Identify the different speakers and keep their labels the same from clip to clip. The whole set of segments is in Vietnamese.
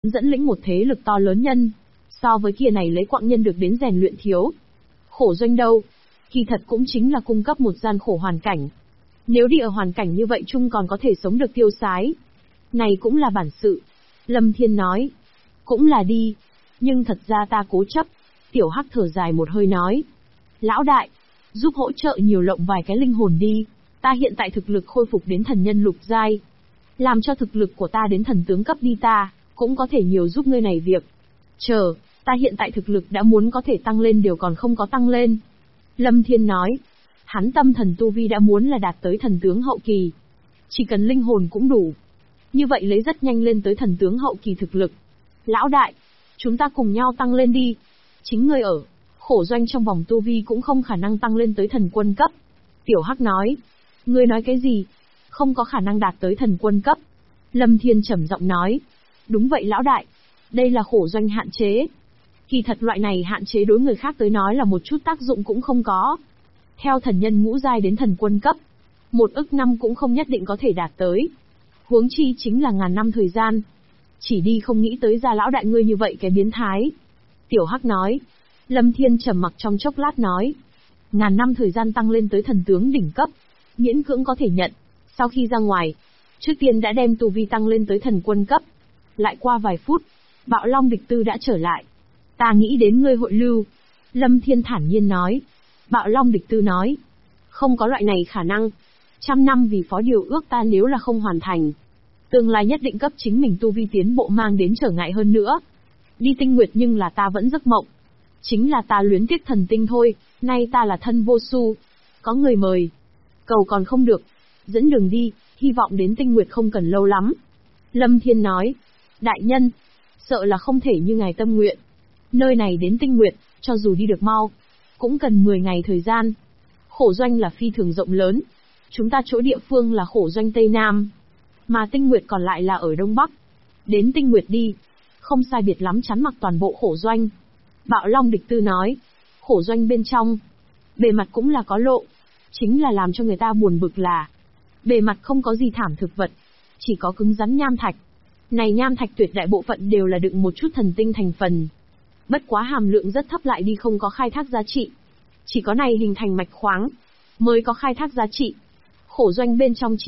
Speaker 1: dẫn lĩnh một thế lực to lớn nhân. So với kia này lấy quặng nhân được đến rèn luyện thiếu. Khổ doanh đâu? Kỳ thật cũng chính là cung cấp một gian khổ hoàn cảnh. Nếu đi ở hoàn cảnh như vậy chung còn có thể sống được tiêu sái. Này cũng là bản sự. Lâm Thiên nói. Cũng là đi. Nhưng thật ra ta cố chấp. Tiểu Hắc thở dài một hơi nói. Lão đại, giúp hỗ trợ nhiều lộng vài cái linh hồn đi. Ta hiện tại thực lực khôi phục đến thần nhân lục giai. Làm cho thực lực của ta đến thần tướng cấp đi ta, cũng có thể nhiều giúp ngươi này việc. Chờ, ta hiện tại thực lực đã muốn có thể tăng lên đều còn không có tăng lên. Lâm Thiên nói. Hắn tâm thần tu vi đã muốn là đạt tới thần tướng hậu kỳ. Chỉ cần linh hồn cũng đủ. Như vậy lấy rất nhanh lên tới thần tướng hậu kỳ thực lực. Lão đại, chúng ta cùng nhau tăng lên đi. Chính ngươi ở khổ doanh trong vòng tu vi cũng không khả năng tăng lên tới thần quân cấp. Tiểu Hắc nói. Ngươi nói cái gì? Không có khả năng đạt tới thần quân cấp. Lâm Thiên trầm giọng nói. Đúng vậy lão đại. Đây là khổ doanh hạn chế. Kỳ thật loại này hạn chế đối người khác tới nói là một chút tác dụng cũng không có. Theo thần nhân ngũ giai đến thần quân cấp, 1 ức năm cũng không nhất định có thể đạt tới. Huống chi chính là ngàn năm thời gian. Chỉ đi không nghĩ tới ra lão đại ngươi như vậy cái biến thái. Tiểu Hắc nói. Lâm Thiên trầm mặc trong chốc lát nói. Ngàn năm thời gian tăng lên tới thần tướng đỉnh cấp, miễn cưỡng có thể nhận. Sau khi ra ngoài, trước tiên đã đem tu vi tăng lên tới thần quân cấp. Lại qua vài phút, Bạo Long Địch Tư đã trở lại. Ta nghĩ đến ngươi hội lưu. Lâm Thiên thản nhiên nói. Bạo Long Địch Tư nói. Không có loại này khả năng. 100 năm vì phó điều ước ta nếu là không hoàn thành. Tương lai nhất định cấp chính mình tu vi tiến bộ mang đến trở ngại hơn nữa. Đi tinh nguyệt nhưng là ta vẫn giấc mộng. Chính là ta luyến tiếc thần tinh thôi, nay ta là thân vô su. Có người mời. Cầu còn không được. Dẫn đường đi, hy vọng đến tinh nguyệt không cần lâu lắm. Lâm Thiên nói. Đại nhân, sợ là không thể như ngài tâm nguyện. Nơi này đến tinh nguyệt, cho dù đi được mau, cũng cần 10 ngày thời gian. Khổ doanh là phi thường rộng lớn. Chúng ta chỗ địa phương là khổ doanh Tây Nam. Mà tinh nguyệt còn lại là ở Đông Bắc. Đến tinh nguyệt đi. Không sai biệt lắm chắn mặc toàn bộ khổ doanh. Bạo Long Địch Tư nói. Khổ doanh bên trong. Bề mặt cũng là có lộ. Chính là làm cho người ta buồn bực là. Bề mặt không có gì thảm thực vật. Chỉ có cứng rắn nham thạch. Này nham thạch tuyệt đại bộ phận đều là đựng một chút thần tinh thành phần. Bất quá hàm lượng rất thấp lại đi không có khai thác giá trị. Chỉ có này hình thành mạch khoáng, mới có khai thác giá trị. Khổ doanh bên trong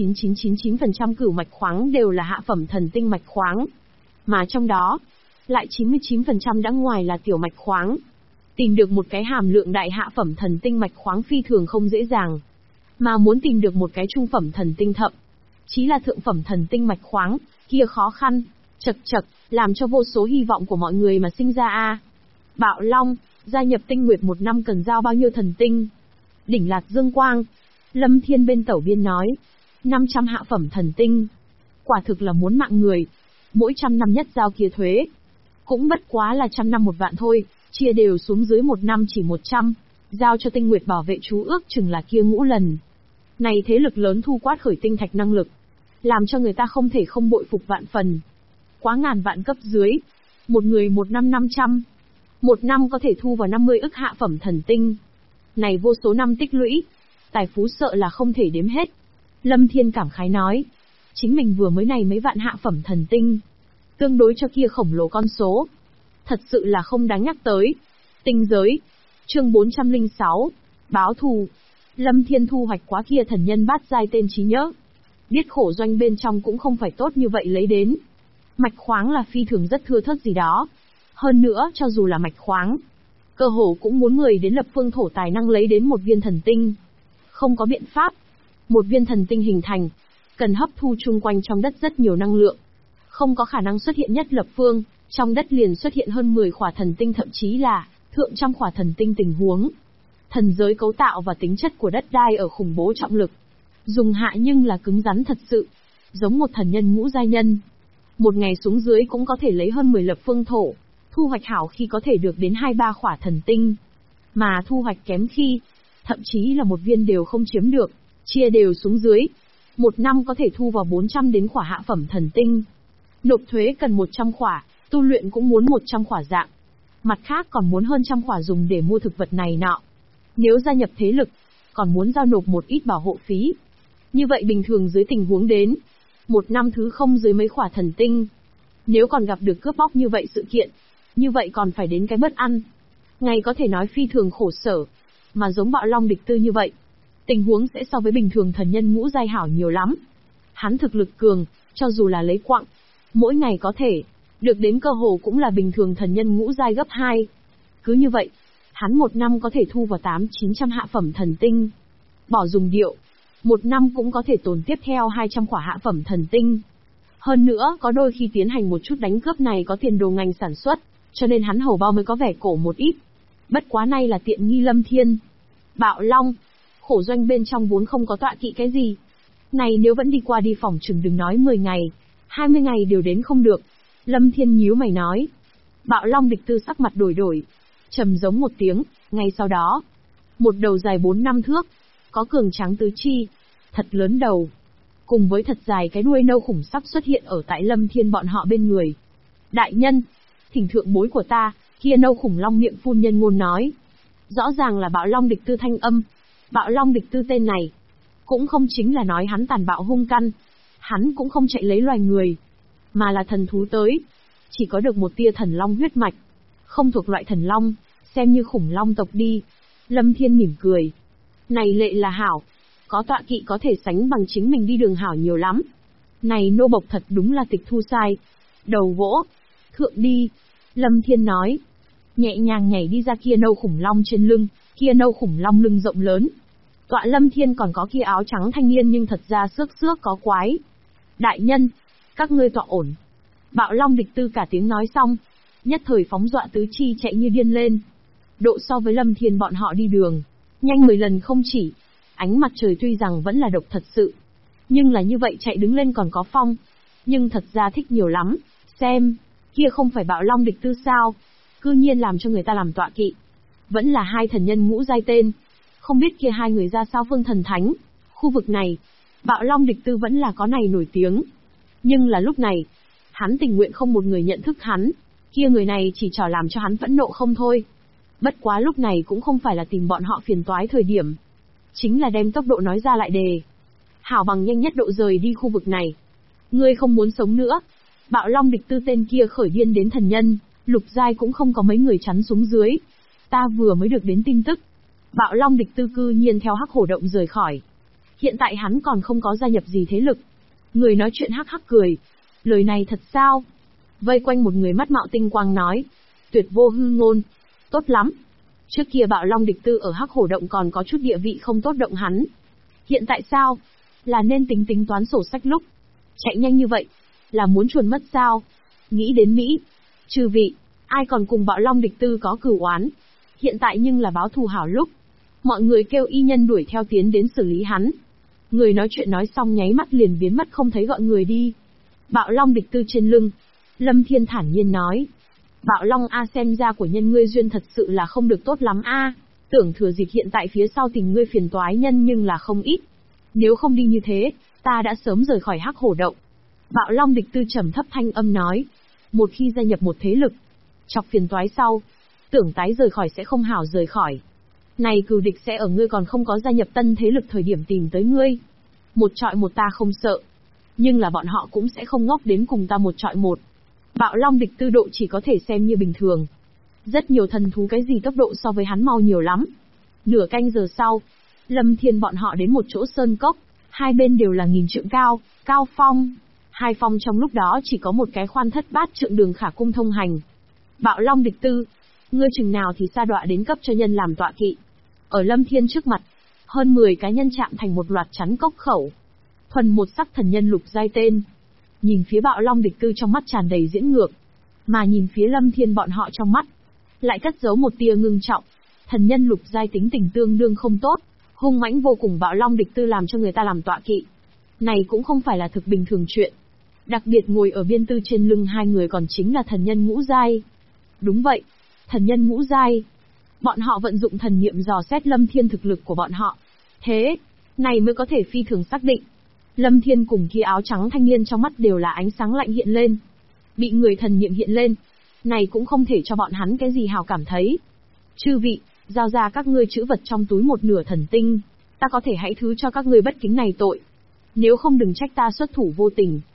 Speaker 1: 9999% cửu mạch khoáng đều là hạ phẩm thần tinh mạch khoáng. Mà trong đó, lại 99% đã ngoài là tiểu mạch khoáng. Tìm được một cái hàm lượng đại hạ phẩm thần tinh mạch khoáng phi thường không dễ dàng. Mà muốn tìm được một cái trung phẩm thần tinh thậm chí là thượng phẩm thần tinh mạch khoáng, kia khó khăn. Chật chật, làm cho vô số hy vọng của mọi người mà sinh ra a. Bạo Long, gia nhập tinh nguyệt 1 năm cần giao bao nhiêu thần tinh? Đỉnh Lạc Dương Quang. Lâm Thiên bên tẩu biên nói. 500 hạ phẩm thần tinh. Quả thực là muốn mạng người. Mỗi 100 năm nhất giao kia thuế. Cũng bất quá là 100 năm 1 vạn thôi, chia đều xuống dưới 1 năm chỉ 100. Giao cho tinh nguyệt bảo vệ chú ước chừng là kia ngũ lần. Này thế lực lớn thu quát khởi tinh thạch năng lực. Làm cho người ta không thể không bội phục vạn phần. Quá ngàn vạn cấp dưới. Một người 1 năm 500. 1 năm có thể thu vào 50 ức hạ phẩm thần tinh. Này vô số năm tích lũy. Tài phú sợ là không thể đếm hết. Lâm Thiên cảm khái nói. Chính mình vừa mới này mấy vạn hạ phẩm thần tinh. Tương đối cho kia khổng lồ con số. Thật sự là không đáng nhắc tới. Tinh giới. Chương 406. Báo thù. Lâm Thiên thu hoạch quá kia thần nhân bát giai tên trí nhớ. Biết khổ doanh bên trong cũng không phải tốt như vậy lấy đến. Mạch khoáng là phi thường rất thưa thớt gì đó. Hơn nữa, cho dù là mạch khoáng, cơ hồ cũng muốn người đến lập phương thổ tài năng lấy đến một viên thần tinh. Không có biện pháp. Một viên thần tinh hình thành, cần hấp thu chung quanh trong đất rất nhiều năng lượng. Không có khả năng xuất hiện nhất lập phương, trong đất liền xuất hiện hơn 10 khỏa thần tinh thậm chí là thượng trăm khỏa thần tinh tình huống. Thần giới cấu tạo và tính chất của đất đai ở khủng bố trọng lực. Dùng hạ nhưng là cứng rắn thật sự. Giống một thần nhân ngũ giai nhân. Một ngày xuống dưới cũng có thể lấy hơn 10 lập phương thổ. Thu hoạch hảo khi có thể được đến 2-3 khỏa thần tinh. Mà thu hoạch kém khi, thậm chí là một viên đều không chiếm được. Chia đều xuống dưới. 1 năm có thể thu vào 400 đến khỏa hạ phẩm thần tinh. Nộp thuế cần 100 khỏa, tu luyện cũng muốn 100 khỏa dạng. Mặt khác còn muốn hơn 100 khỏa dùng để mua thực vật này nọ. Nếu gia nhập thế lực, còn muốn giao nộp một ít bảo hộ phí. Như vậy bình thường dưới tình huống đến, 1 năm thứ không dưới mấy khỏa thần tinh. Nếu còn gặp được cướp bóc như vậy sự kiện, như vậy còn phải đến cái bớt ăn. Ngày có thể nói phi thường khổ sở, mà giống Bạo Long địch tư như vậy, tình huống sẽ so với bình thường thần nhân ngũ giai hảo nhiều lắm. Hắn thực lực cường, cho dù là lấy quặng, mỗi ngày có thể được đến cơ hồ cũng là bình thường thần nhân ngũ giai gấp 2. Cứ như vậy, hắn một năm có thể thu vào 800-900 hạ phẩm thần tinh. Bỏ dùng điệu, một năm cũng có thể tồn tiếp theo 200 quả hạ phẩm thần tinh. Hơn nữa, có đôi khi tiến hành một chút đánh cướp này có tiền đồ ngành sản xuất, cho nên hắn hầu bao mới có vẻ cổ một ít. Bất quá nay là tiện nghi Lâm Thiên. Bạo Long, khổ doanh bên trong vốn không có tọa kỵ cái gì. Này nếu vẫn đi qua đi phòng chừng đừng nói 10 ngày, 20 ngày đều đến không được. Lâm Thiên nhíu mày nói. Bạo Long địch tư sắc mặt đổi, trầm giống một tiếng, ngay sau đó, một đầu dài 4-5 thước, có cường tráng tứ chi, thật lớn đầu, cùng với thật dài cái đuôi nâu khủng sắc xuất hiện ở tại Lâm Thiên bọn họ bên người. Đại nhân, thỉnh thượng bối của ta, kia nâu khủng long miệng phun nhân ngôn nói. Rõ ràng là Bạo Long địch tư thanh âm. Bạo Long địch tư tên này, cũng không chính là nói hắn tàn bạo hung căn, hắn cũng không chạy lấy loài người, mà là thần thú tới, chỉ có được một tia thần long huyết mạch, không thuộc loại thần long, xem như khủng long tộc đi. Lâm Thiên mỉm cười. Này lệ là hảo, có tọa kỵ có thể sánh bằng chính mình đi đường hảo nhiều lắm. Này nô bộc thật đúng là tịch thu sai. Đầu vỗ, thượng đi. Lâm Thiên nói. Nhẹ nhàng nhảy đi ra kia nâu khủng long trên lưng, kia nâu khủng long lưng rộng lớn. Tọa Lâm Thiên còn có kia áo trắng thanh niên nhưng thật ra xước có quái. Đại nhân, các ngươi tọa ổn. Bạo Long địch tư cả tiếng nói xong, nhất thời phóng dọa tứ chi chạy như điên lên. Độ so với Lâm Thiên bọn họ đi đường, nhanh 10 lần không chỉ. Ánh mặt trời tuy rằng vẫn là độc thật sự, nhưng là như vậy chạy đứng lên còn có phong. Nhưng thật ra thích nhiều lắm, xem, kia không phải Bạo Long địch tư sao, cư nhiên làm cho người ta làm tọa kỵ. Vẫn là hai thần nhân ngũ giai tên, không biết kia hai người ra sao phương thần thánh. Khu vực này, Bạo Long địch tư vẫn là có này nổi tiếng. Nhưng là lúc này, hắn tình nguyện không một người nhận thức hắn, kia người này chỉ trò làm cho hắn phẫn nộ không thôi. Bất quá lúc này cũng không phải là tìm bọn họ phiền toái thời điểm, chính là đem tốc độ nói ra lại đề. Hảo bằng nhanh nhất độ rời đi khu vực này. Ngươi không muốn sống nữa. Bạo Long địch tư tên kia khởi điên đến thần nhân, lục giai cũng không có mấy người chắn xuống dưới. Ta vừa mới được đến tin tức, Bạo Long địch tư cư nhiên theo hắc hổ động rời khỏi. Hiện tại hắn còn không có gia nhập gì thế lực. Người nói chuyện hắc hắc cười. Lời này thật sao? Vây quanh một người mắt mạo tinh quang nói. Tuyệt vô hư ngôn. Tốt lắm. Trước kia Bạo Long địch tư ở hắc hổ động còn có chút địa vị không tốt động hắn. Hiện tại sao? Là nên tính toán sổ sách lúc. Chạy nhanh như vậy. Là muốn chuồn mất sao? Nghĩ đến Mỹ. Chư vị, ai còn cùng Bạo Long địch tư có cửu oán. Hiện tại nhưng là báo thù hảo lúc. Mọi người kêu y nhân đuổi theo tiến đến xử lý hắn. Người nói chuyện nói xong nháy mắt liền biến mất không thấy gọi người đi. Bạo Long địch tư trên lưng. Lâm Thiên thản nhiên nói. Bạo Long A xem ra của nhân ngươi duyên thật sự là không được tốt lắm a. Tưởng thừa dịp hiện tại phía sau tình ngươi phiền toái nhân nhưng là không ít. Nếu không đi như thế, ta đã sớm rời khỏi hắc hổ động. Bạo Long địch tư trầm thấp thanh âm nói. Một khi gia nhập một thế lực, chọc phiền toái sau, tưởng tái rời khỏi sẽ không hảo rời khỏi. Này cừu địch sẽ ở ngươi còn không có gia nhập tân thế lực thời điểm tìm tới ngươi. Một trọi một ta không sợ. Nhưng là bọn họ cũng sẽ không ngốc đến cùng ta một trọi một. Bạo Long địch tư độ chỉ có thể xem như bình thường. Rất nhiều thần thú cái gì tốc độ so với hắn mau nhiều lắm. Nửa canh giờ sau, Lâm Thiên bọn họ đến một chỗ sơn cốc, hai bên đều là nghìn trượng cao, cao phong. Hai phong trong lúc đó chỉ có một cái khoan thất bát trượng đường khả cung thông hành. Bạo Long địch tư, ngươi chừng nào thì sa đọa đến cấp cho nhân làm tọa kỵ. Ở Lâm Thiên trước mặt, hơn 10 cá nhân chạm thành một loạt chắn cốc khẩu. Thuần một sắc thần nhân lục giai tên. Nhìn phía Bạo Long địch tư trong mắt tràn đầy diễn ngược, mà nhìn phía Lâm Thiên bọn họ trong mắt, lại cất giấu một tia ngưng trọng. Thần nhân lục giai tính tình tương đương không tốt, hung mãnh vô cùng. Bạo Long địch tư làm cho người ta làm tọa kỵ, này cũng không phải là thực bình thường chuyện. Đặc biệt ngồi ở biên tư trên lưng hai người còn chính là thần nhân ngũ giai. Đúng vậy, thần nhân ngũ giai. Bọn họ vận dụng thần niệm dò xét Lâm Thiên thực lực của bọn họ. Thế, này mới có thể phi thường xác định. Lâm Thiên cùng kia áo trắng thanh niên trong mắt đều là ánh sáng lạnh hiện lên. Bị người thần niệm hiện lên, này cũng không thể cho bọn hắn cái gì hào cảm thấy. Chư vị, giao ra các ngươi trữ vật trong túi một nửa thần tinh, ta có thể hãy thứ cho các ngươi bất kính này tội. Nếu không đừng trách ta xuất thủ vô tình.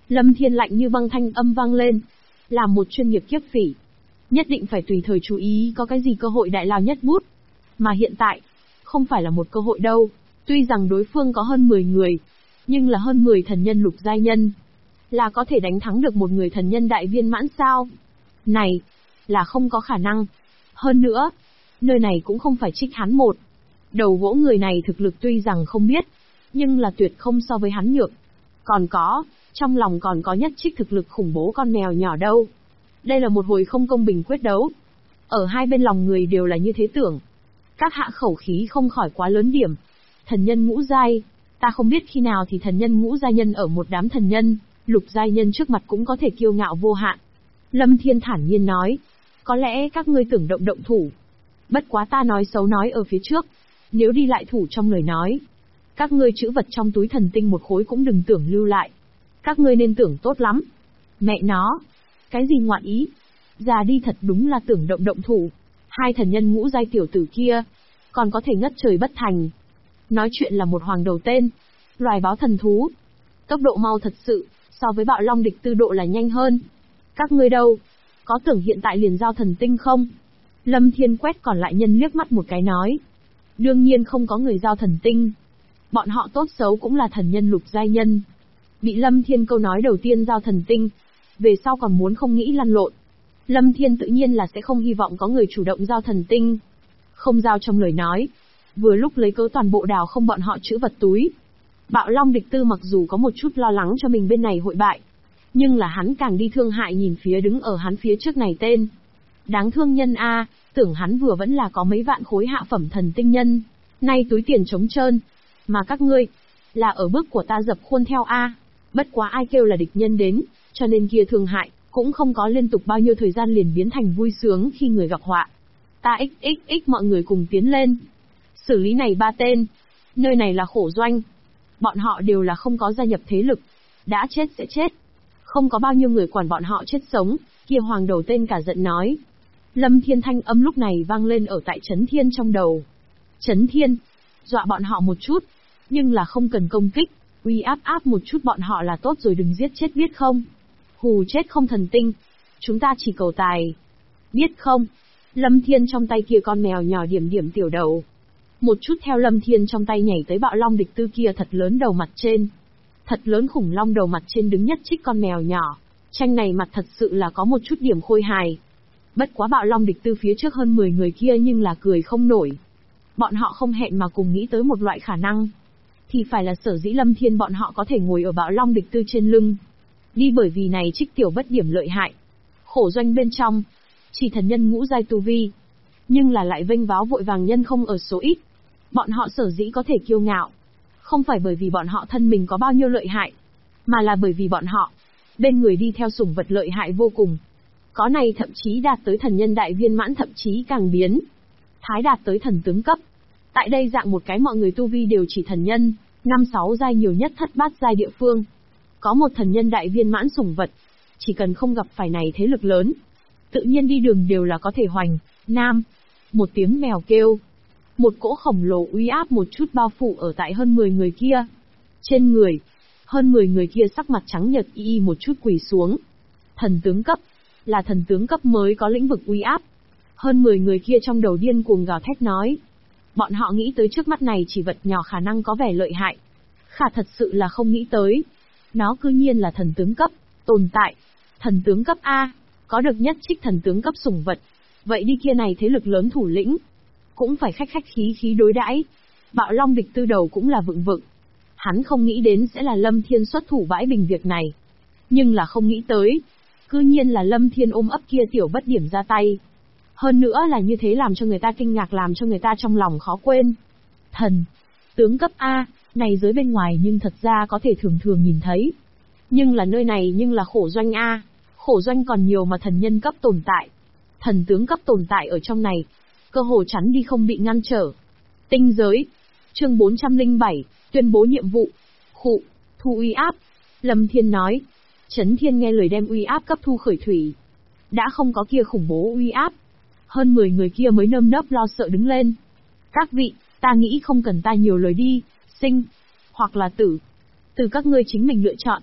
Speaker 1: Lâm Thiên lạnh như băng thanh âm vang lên. Làm một chuyên nghiệp kiếp phỉ, nhất định phải tùy thời chú ý có cái gì cơ hội đại lao nhất bút. Mà hiện tại, không phải là một cơ hội đâu. Tuy rằng đối phương có hơn 10 người, nhưng là hơn 10 thần nhân lục giai nhân. Là có thể đánh thắng được một người thần nhân đại viên mãn sao? Này, là không có khả năng. Hơn nữa, nơi này cũng không phải trích hắn một. Đầu gỗ người này thực lực tuy rằng không biết, nhưng là tuyệt không so với hắn nhược. Còn có, trong lòng còn có nhất trích thực lực khủng bố con mèo nhỏ đâu. Đây là một hồi không công bình quyết đấu. Ở hai bên lòng người đều là như thế tưởng. Các hạ khẩu khí không khỏi quá lớn điểm. Thần nhân ngũ giai, ta không biết khi nào thì thần nhân ngũ giai nhân ở một đám thần nhân, lục giai nhân trước mặt cũng có thể kiêu ngạo vô hạn. Lâm Thiên thản nhiên nói, có lẽ các ngươi tưởng động thủ. Bất quá ta nói xấu nói ở phía trước, nếu đi lại thủ trong lời nói, các ngươi trữ vật trong túi thần tinh một khối cũng đừng tưởng lưu lại. Các ngươi nên tưởng tốt lắm. Mẹ nó, cái gì ngoạn ý? Già đi thật đúng là tưởng động thủ. Hai thần nhân ngũ giai tiểu tử kia, còn có thể ngất trời bất thành. Nói chuyện là một hoàng đầu tên, loài báo thần thú. Tốc độ mau thật sự, so với bạo long địch tư độ là nhanh hơn. Các ngươi đâu? Có tưởng hiện tại liền giao thần tinh không? Lâm Thiên quét còn lại nhân liếc mắt một cái nói. Đương nhiên không có người giao thần tinh. Bọn họ tốt xấu cũng là thần nhân lục giai nhân. Bị Lâm Thiên câu nói đầu tiên giao thần tinh, về sau còn muốn không nghĩ lăn lộn. Lâm Thiên tự nhiên là sẽ không hy vọng có người chủ động giao thần tinh. Không giao trong lời nói, vừa lúc lấy cớ toàn bộ đào không bọn họ trữ vật túi. Bạo Long địch tư mặc dù có một chút lo lắng cho mình bên này hội bại, nhưng là hắn càng đi thương hại nhìn phía đứng ở hắn phía trước này tên. Đáng thương nhân a, tưởng hắn vừa vẫn là có mấy vạn khối hạ phẩm thần tinh nhân, nay túi tiền trống trơn. Mà các ngươi, là ở bước của ta dập khuôn theo a. Bất quá ai kêu là địch nhân đến, cho nên kia thương hại, cũng không có liên tục bao nhiêu thời gian liền biến thành vui sướng khi người gặp họa. Ta xxx mọi người cùng tiến lên. Xử lý này ba tên. Nơi này là khổ doanh. Bọn họ đều là không có gia nhập thế lực. Đã chết sẽ chết. Không có bao nhiêu người quản bọn họ chết sống, kia hoàng đầu tên cả giận nói. Lâm Thiên thanh âm lúc này vang lên ở tại Chấn Thiên trong đầu. Chấn Thiên, dọa bọn họ một chút, nhưng là không cần công kích, uy áp một chút bọn họ là tốt rồi, đừng giết chết biết không? Hù chết không thần tinh, chúng ta chỉ cầu tài. Biết không? Lâm Thiên trong tay kia con mèo nhỏ điểm điểm tiểu đầu. Một chút theo Lâm Thiên trong tay nhảy tới bạo long địch tư kia thật lớn đầu mặt trên. Thật lớn khủng long đầu mặt trên đứng nhất trích con mèo nhỏ. Tranh này mặt thật sự là có một chút điểm khôi hài. Bất quá bạo long địch tư phía trước hơn 10 người kia nhưng là cười không nổi. Bọn họ không hẹn mà cùng nghĩ tới một loại khả năng. Thì phải là sở dĩ Lâm Thiên bọn họ có thể ngồi ở bạo long địch tư trên lưng. Đi bởi vì này trích tiểu bất điểm lợi hại. Khổ doanh bên trong, chỉ thần nhân ngũ giai tu vi. Nhưng là lại vênh váo vội vàng nhân không ở số ít. Bọn họ sở dĩ có thể kiêu ngạo. Không phải bởi vì bọn họ thân mình có bao nhiêu lợi hại. Mà là bởi vì bọn họ, bên người đi theo sủng vật lợi hại vô cùng. Có này thậm chí đạt tới thần nhân đại viên mãn, thậm chí càng biến. Thái đạt tới thần tướng cấp. Tại đây dạng một cái mọi người tu vi đều chỉ thần nhân, 5-6 giai nhiều nhất thất bát giai địa phương. Có một thần nhân đại viên mãn sủng vật, chỉ cần không gặp phải này thế lực lớn, tự nhiên đi đường đều là có thể hoành. Nam, một tiếng mèo kêu. Một cỗ khổng lồ uy áp một chút bao phủ ở tại hơn 10 người kia. Trên người, hơn 10 người kia sắc mặt trắng nhợt y một chút quỳ xuống. Thần tướng cấp, là thần tướng cấp mới có lĩnh vực uy áp. Hơn 10 người kia trong đầu điên cuồng gào thét nói. Bọn họ nghĩ tới trước mắt này chỉ vật nhỏ khả năng có vẻ lợi hại. Khả thật sự là không nghĩ tới. Nó cư nhiên là thần tướng cấp, tồn tại. Thần tướng cấp A, có được nhất trích thần tướng cấp sủng vật. Vậy đi kia này thế lực lớn thủ lĩnh, cũng phải khách khí đối đãi. Bạo long địch tư đầu cũng là vựng vựng. Hắn không nghĩ đến sẽ là Lâm Thiên xuất thủ bãi bình việc này. Nhưng là không nghĩ tới, cư nhiên là Lâm Thiên ôm ấp kia tiểu bất điểm ra tay. Hơn nữa là như thế làm cho người ta kinh ngạc, làm cho người ta trong lòng khó quên. Thần tướng cấp A, này dưới bên ngoài nhưng thật ra có thể thường thường nhìn thấy. Nhưng là nơi này nhưng là khổ doanh A, khổ doanh còn nhiều mà thần nhân cấp tồn tại. Thần tướng cấp tồn tại ở trong này, cơ hồ chắn đi không bị ngăn trở. Tinh giới, chương 407, tuyên bố nhiệm vụ. Khụ, thu uy áp. Lâm Thiên nói. Chấn Thiên nghe lời đem uy áp cấp thu khởi thủy. Đã không có kia khủng bố uy áp. Hơn 10 người kia mới nơm nớp lo sợ đứng lên. Các vị, ta nghĩ không cần ta nhiều lời đi, sinh, hoặc là tử. Từ các ngươi chính mình lựa chọn.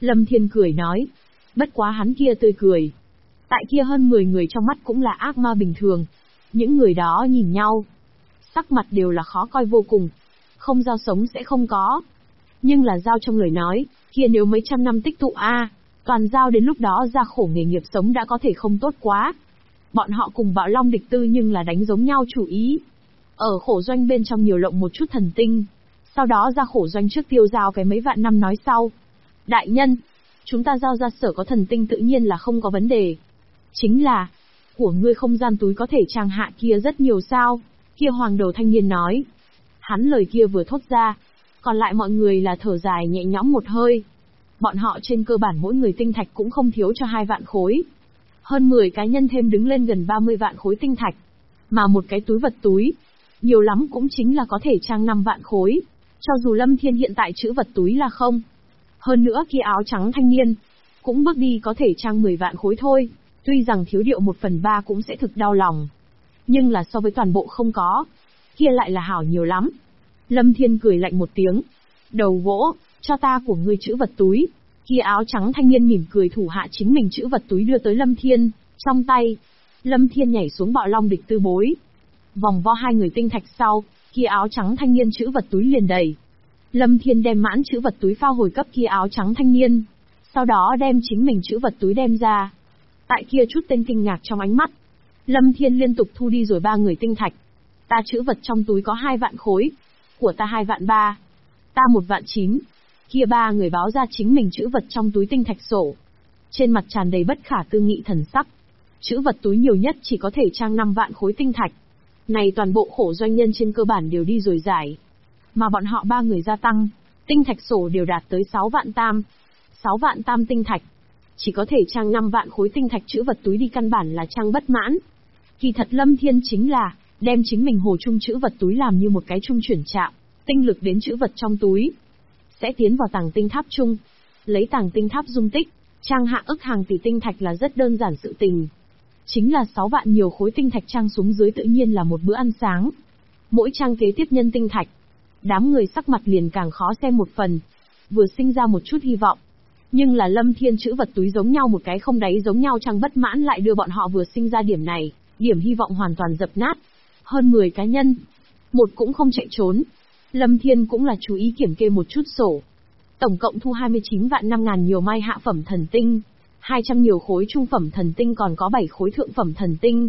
Speaker 1: Lâm Thiên cười nói. Bất quá hắn kia tươi cười. Tại kia hơn 10 người trong mắt cũng là ác ma bình thường. Những người đó nhìn nhau. Sắc mặt đều là khó coi vô cùng. Không giao sống sẽ không có. Nhưng là giao trong lời nói, kia nếu mấy trăm năm tích tụ toàn giao đến lúc đó ra khổ nghề nghiệp sống đã có thể không tốt quá. Bọn họ cùng Bạo Long địch tư nhưng là đánh giống nhau chủ ý. Ở khổ doanh bên trong nhiều lộng một chút thần tinh. Sau đó ra khổ doanh trước tiêu giao cái mấy vạn năm nói sau. Đại nhân, chúng ta giao ra sở có thần tinh tự nhiên là không có vấn đề. Chính là, của ngươi không gian túi có thể trang hạ kia rất nhiều sao? Kia hoàng đầu thanh niên nói. Hắn lời kia vừa thốt ra, còn lại mọi người là thở dài nhẹ nhõm một hơi. Bọn họ trên cơ bản mỗi người tinh thạch cũng không thiếu cho 2 vạn khối. Hơn 10 cá nhân thêm đứng lên gần 30 vạn khối tinh thạch. Mà một cái túi vật túi, nhiều lắm cũng chính là có thể trang 5 vạn khối. Cho dù Lâm Thiên hiện tại trữ vật túi là không. Hơn nữa kia áo trắng thanh niên, cũng bước đi có thể trang 10 vạn khối thôi. Tuy rằng thiếu điệu 1/3 cũng sẽ thực đau lòng. Nhưng là so với toàn bộ không có, kia lại là hảo nhiều lắm. Lâm Thiên cười lạnh một tiếng. Đầu gỗ, cho ta của ngươi trữ vật túi. Kia áo trắng thanh niên mỉm cười thủ hạ chính mình trữ vật túi đưa tới Lâm Thiên, trong tay. Lâm Thiên nhảy xuống Bạo Long địch tư bối. Vòng vo 2 người tinh thạch sau, kia áo trắng thanh niên trữ vật túi liền đầy. Lâm Thiên đem mãn trữ vật túi phao hồi cấp kia áo trắng thanh niên. Sau đó đem chính mình trữ vật túi đem ra. Tại kia chút tên kinh ngạc trong ánh mắt. Lâm Thiên liên tục thu đi rồi 3 người tinh thạch. Ta trữ vật trong túi có 2 vạn khối. Của ta 2 vạn 3. Ta 1 vạn 9. Kia 3 người báo ra chính mình trữ vật trong túi tinh thạch sổ. Trên mặt tràn đầy bất khả tư nghị thần sắc. Trữ vật túi nhiều nhất chỉ có thể trang 5 vạn khối tinh thạch. Này toàn bộ khổ doanh nhân trên cơ bản đều đi rồi giải. Mà bọn họ 3 người gia tăng, tinh thạch sổ đều đạt tới 6 vạn tam. 6 vạn tam tinh thạch. Chỉ có thể trang 5 vạn khối tinh thạch trữ vật túi đi căn bản là trang bất mãn. Kỳ thật Lâm Thiên chính là, đem chính mình hồ chung trữ vật túi làm như một cái trung chuyển trạm, tinh lực đến trữ vật trong túi. Sẽ tiến vào tàng tinh tháp chung. Lấy tàng tinh tháp dung tích, trang hạ ức hàng tỷ tinh thạch là rất đơn giản sự tình. Chính là 6 vạn nhiều khối tinh thạch trang xuống dưới tự nhiên là một bữa ăn sáng. Mỗi trang kế tiếp nhân tinh thạch. Đám người sắc mặt liền càng khó xem một phần. Vừa sinh ra một chút hy vọng. Nhưng là Lâm Thiên trữ vật túi giống nhau một cái không đáy giống nhau trang bất mãn lại đưa bọn họ vừa sinh ra điểm này, điểm hy vọng hoàn toàn dập nát. Hơn 10 cá nhân. Một cũng không chạy trốn. Lâm Thiên cũng là chú ý kiểm kê một chút sổ. Tổng cộng thu 29 vạn 5 ngàn nhiều mai hạ phẩm thần tinh. 200 nhiều khối trung phẩm thần tinh còn có 7 khối thượng phẩm thần tinh.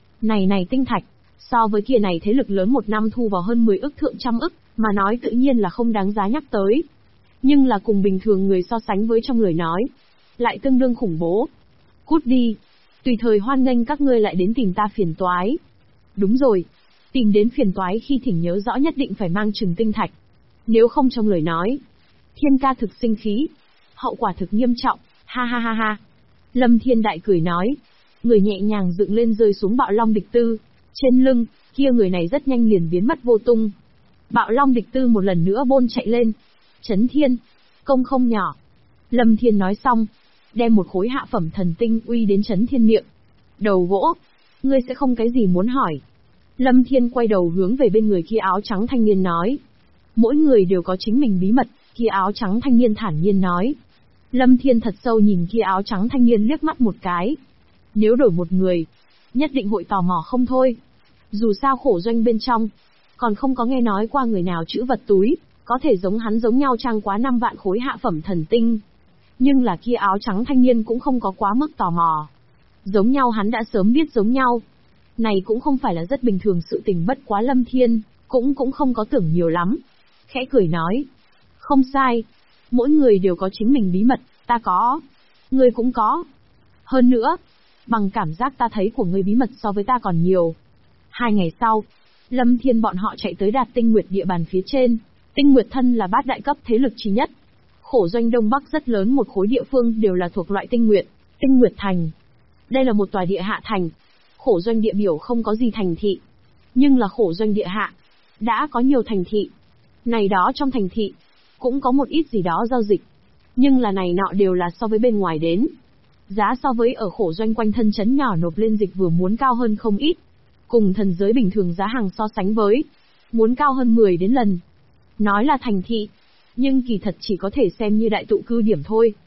Speaker 1: Này tinh thạch, so với kia này thế lực lớn một năm thu vào hơn 10 ức thượng trăm ức, mà nói tự nhiên là không đáng giá nhắc tới. Nhưng là cùng bình thường người so sánh với trong lời nói, lại tương đương khủng bố. Cút đi, tùy thời hoan nghênh các ngươi lại đến tìm ta phiền toái. Đúng rồi, tìm đến phiền toái khi thỉnh nhớ rõ nhất định phải mang chừng tinh thạch. Nếu không trong lời nói, Thiên ca thực sinh khí, hậu quả thực nghiêm trọng, ha ha ha ha. Lâm Thiên đại cười nói, người nhẹ nhàng dựng lên rơi xuống Bạo Long địch tư, trên lưng, kia người này rất nhanh liền biến mất vô tung. Bạo Long địch tư một lần nữa bôn chạy lên. Chấn Thiên, công không nhỏ. Lâm Thiên nói xong, đem một khối hạ phẩm thần tinh uy đến Chấn Thiên miệng. Đầu gỗ, ngươi sẽ không cái gì muốn hỏi. Lâm Thiên quay đầu hướng về bên người kia áo trắng thanh niên nói. Mỗi người đều có chính mình bí mật, kia áo trắng thanh niên thản nhiên nói. Lâm Thiên thật sâu nhìn kia áo trắng thanh niên liếc mắt một cái. Nếu đổi một người, nhất định hội tò mò không thôi. Dù sao khổ doanh bên trong, còn không có nghe nói qua người nào trữ vật túi, có thể giống hắn giống nhau trang quá 5 vạn khối hạ phẩm thần tinh. Nhưng là kia áo trắng thanh niên cũng không có quá mức tò mò. Giống nhau hắn đã sớm biết giống nhau. Này cũng không phải là rất bình thường sự tình, bất quá Lâm Thiên, cũng không có tưởng nhiều lắm. Khẽ cười nói. Không sai. Mỗi người đều có chính mình bí mật, ta có. Ngươi cũng có. Hơn nữa, bằng cảm giác ta thấy của ngươi bí mật so với ta còn nhiều. 2 ngày sau, Lâm Thiên bọn họ chạy tới Đạt Tinh Nguyệt địa bàn phía trên. Tinh Nguyệt thân là bát đại cấp thế lực chí nhất. Khổ doanh Đông Bắc rất lớn một khối địa phương đều là thuộc loại Tinh Nguyệt, Tinh Nguyệt Thành. Đây là một tòa địa hạ thành. Khổ doanh địa biểu không có gì thành thị. Nhưng là khổ doanh địa hạ, đã có nhiều thành thị. Này đó trong thành thị, cũng có một ít gì đó giao dịch. Nhưng là này nọ đều là so với bên ngoài đến. Giá so với ở khổ doanh quanh thân trấn nhỏ nộp lên dịch vừa muốn cao hơn không ít. Cùng thần giới bình thường giá hàng so sánh với, muốn cao hơn 10 đến lần. Nói là thành thị, nhưng kỳ thật chỉ có thể xem như đại tụ cư điểm thôi.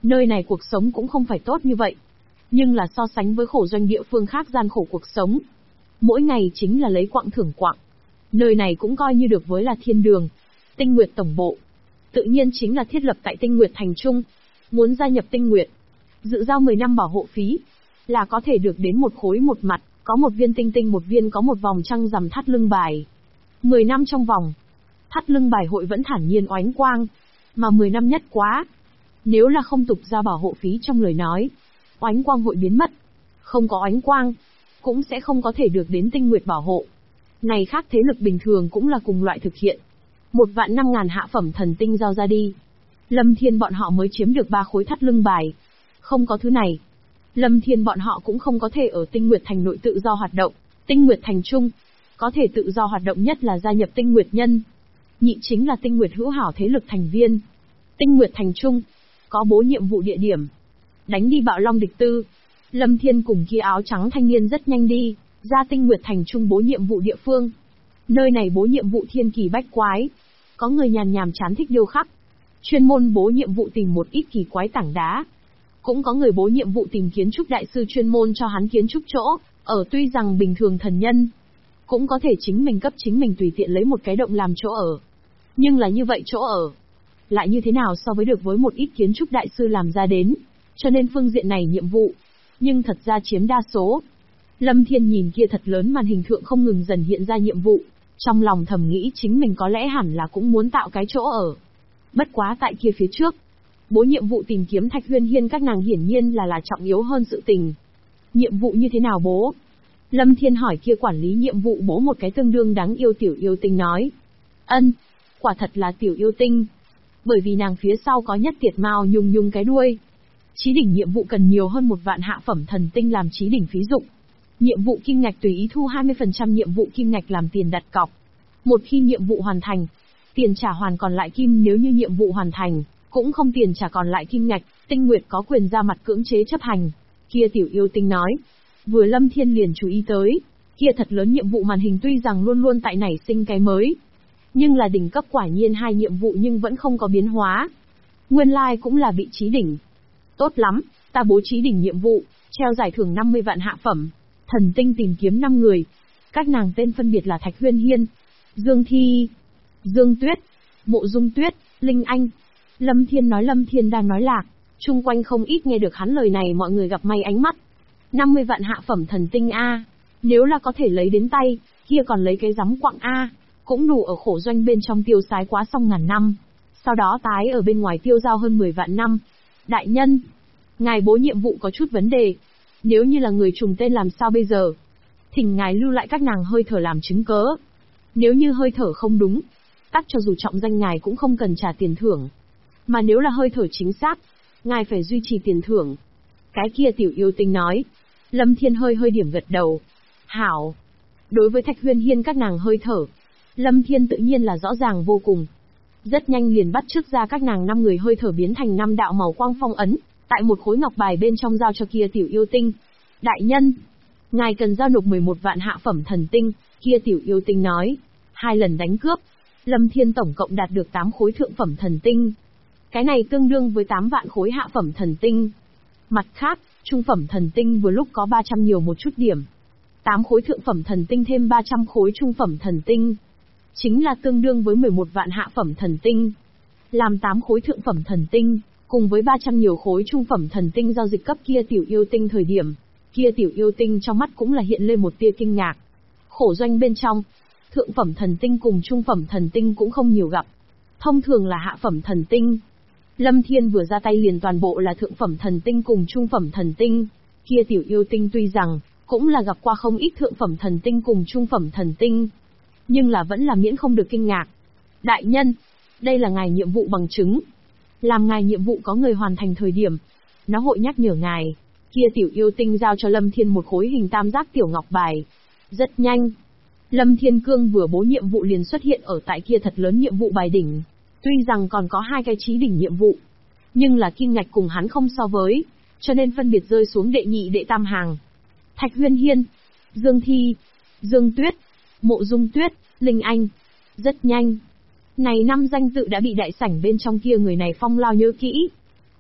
Speaker 1: Nơi này cuộc sống cũng không phải tốt như vậy. Nhưng là so sánh với khổ doanh địa phương khác gian khổ cuộc sống. Mỗi ngày chính là lấy quặng thưởng quặng. Nơi này cũng coi như được với là thiên đường. Tinh Nguyệt tổng bộ. Tự nhiên chính là thiết lập tại Tinh Nguyệt thành trung. Muốn gia nhập Tinh Nguyệt, dự giao 10 năm bảo hộ phí, là có thể được đến một khối một mặt, có một viên tinh tinh một viên, có một vòng trăng rằm thắt lưng bài. 10 năm trong vòng, thắt lưng bài hội vẫn thản nhiên oánh quang. Mà 10 năm nhất quá. Nếu là không tục giao bảo hộ phí trong lời nói, oánh quang hội biến mất. Không có oánh quang, cũng sẽ không có thể được đến Tinh Nguyệt bảo hộ. Này khác thế lực bình thường cũng là cùng loại thực hiện. 1.500.000 hạ phẩm thần tinh giao ra đi. Lâm Thiên bọn họ mới chiếm được 3 khối thắt lưng bài. Không có thứ này, Lâm Thiên bọn họ cũng không có thể ở Tinh Nguyệt thành nội tự do hoạt động. Tinh Nguyệt thành trung, có thể tự do hoạt động nhất là gia nhập Tinh Nguyệt nhân. Nhị chính là Tinh Nguyệt hữu hảo thế lực thành viên. Tinh Nguyệt thành trung, có bố nhiệm vụ địa điểm. Đánh đi Bạo Long địch tư. Lâm Thiên cùng kia áo trắng thanh niên rất nhanh đi, ra Tinh Nguyệt thành trung bố nhiệm vụ địa phương. Nơi này bố nhiệm vụ thiên kỳ bách quái. Có người nhàn nhàm chán thích điêu khắc, chuyên môn bố nhiệm vụ tìm một ít kỳ quái tảng đá. Cũng có người bố nhiệm vụ tìm kiến trúc đại sư chuyên môn cho hắn kiến trúc chỗ, ở tuy rằng bình thường thần nhân, cũng có thể chính mình cấp chính mình tùy tiện lấy một cái động làm chỗ ở. Nhưng là như vậy chỗ ở, lại như thế nào so với được với một ít kiến trúc đại sư làm ra đến, cho nên phương diện này nhiệm vụ, nhưng thật ra chiếm đa số. Lâm Thiên nhìn kia thật lớn màn hình thượng không ngừng dần hiện ra nhiệm vụ, trong lòng thầm nghĩ chính mình có lẽ hẳn là cũng muốn tạo cái chỗ ở. Bất quá tại kia phía trước, bố nhiệm vụ tìm kiếm Thạch Huyên Hiên các nàng hiển nhiên là trọng yếu hơn sự tình. Nhiệm vụ như thế nào bố? Lâm Thiên hỏi kia quản lý nhiệm vụ bố một cái tương đương đáng yêu tiểu yêu tinh nói. Ân, quả thật là tiểu yêu tinh. Bởi vì nàng phía sau có nhất tiệt mao nhung nhung cái đuôi. Chí đỉnh nhiệm vụ cần nhiều hơn 1.000.000 hạ phẩm thần tinh làm chí đỉnh phí dụng. Nhiệm vụ kim ngạch tùy ý thu 20% nhiệm vụ kim ngạch làm tiền đặt cọc. Một khi nhiệm vụ hoàn thành, tiền trả hoàn còn lại kim, nếu như nhiệm vụ hoàn thành, cũng không tiền trả còn lại kim ngạch, Tinh Nguyệt có quyền ra mặt cưỡng chế chấp hành. Kia tiểu yêu tinh nói. Vừa Lâm Thiên liền chú ý tới, kia thật lớn nhiệm vụ màn hình tuy rằng luôn luôn tại nảy sinh cái mới, nhưng là đỉnh cấp quả nhiên 2 nhiệm vụ nhưng vẫn không có biến hóa. Nguyên lai cũng là vị trí đỉnh. Tốt lắm, ta bố trí đỉnh nhiệm vụ, treo giải thưởng 50 vạn hạ phẩm, thần tinh tìm kiếm 5 người. Các nàng tên phân biệt là Thạch Huyên Hiên, Dương Thi, Dương Tuyết, Mộ Dung Tuyết, Linh Anh. Lâm Thiên nói Lâm Thiên đang nói lạc, chung quanh không ít nghe được hắn lời này mọi người gặp may ánh mắt. 50 vạn hạ phẩm thần tinh A, nếu là có thể lấy đến tay, kia còn lấy cái giấm quặng A, cũng đủ ở khổ doanh bên trong tiêu xái quá xong ngàn năm. Sau đó tái ở bên ngoài tiêu giao hơn 10 vạn năm. Đại nhân, ngài bố nhiệm vụ có chút vấn đề. Nếu như là người trùng tên làm sao bây giờ? Thỉnh ngài lưu lại các nàng hơi thở làm chứng cớ. Nếu như hơi thở không đúng, tắc cho dù trọng danh ngài cũng không cần trả tiền thưởng. Mà nếu là hơi thở chính xác, ngài phải duy trì tiền thưởng. Cái kia tiểu yêu tinh nói. Lâm Thiên hơi điểm gật đầu. Hảo. Đối với Thạch Huyên Hiên các nàng hơi thở, Lâm Thiên tự nhiên là rõ ràng vô cùng. Rất nhanh liền bắt chước ra các nàng 5 người hơi thở biến thành 5 đạo màu quang phong ấn, tại một khối ngọc bài bên trong giao cho kia tiểu yêu tinh. Đại nhân, ngài cần giao nộp 11 vạn hạ phẩm thần tinh, kia tiểu yêu tinh nói. 2 lần đánh cướp, Lâm Thiên tổng cộng đạt được 8 khối thượng phẩm thần tinh. Cái này tương đương với 8 vạn khối hạ phẩm thần tinh. Mặt khác, trung phẩm thần tinh vừa lúc có 300 nhiều một chút điểm. 8 khối thượng phẩm thần tinh thêm 300 khối trung phẩm thần tinh, chính là tương đương với 11 vạn hạ phẩm thần tinh. Làm 8 khối thượng phẩm thần tinh, cùng với 300 nhiều khối trung phẩm thần tinh giao dịch cấp kia tiểu yêu tinh thời điểm, kia tiểu yêu tinh trong mắt cũng là hiện lên một tia kinh ngạc. Khổ doanh bên trong, thượng phẩm thần tinh cùng trung phẩm thần tinh cũng không nhiều gặp. Thông thường là hạ phẩm thần tinh. Lâm Thiên vừa ra tay liền toàn bộ là thượng phẩm thần tinh cùng trung phẩm thần tinh. Kia tiểu yêu tinh tuy rằng, cũng là gặp qua không ít thượng phẩm thần tinh cùng trung phẩm thần tinh, nhưng là vẫn là miễn không được kinh ngạc. Đại nhân, đây là ngài nhiệm vụ bằng chứng. Làm ngài nhiệm vụ có người hoàn thành thời điểm, nó hội nhắc nhở ngài. Kia tiểu yêu tinh giao cho Lâm Thiên một khối hình tam giác tiểu ngọc bài. Rất nhanh, Lâm Thiên Cương vừa bố nhiệm vụ liền xuất hiện ở tại kia thật lớn nhiệm vụ bài đỉnh. Tuy rằng còn có 2 cái chí đỉnh nhiệm vụ, nhưng là kim ngạch cùng hắn không so với, cho nên phân biệt rơi xuống đệ nhị đệ tam hàng. Thạch Huyên Hiên, Dương Thi, Dương Tuyết, Mộ Dung Tuyết, Linh Anh. Rất nhanh, này 5 danh tự đã bị đại sảnh bên trong kia người này phong lao nhớ kỹ.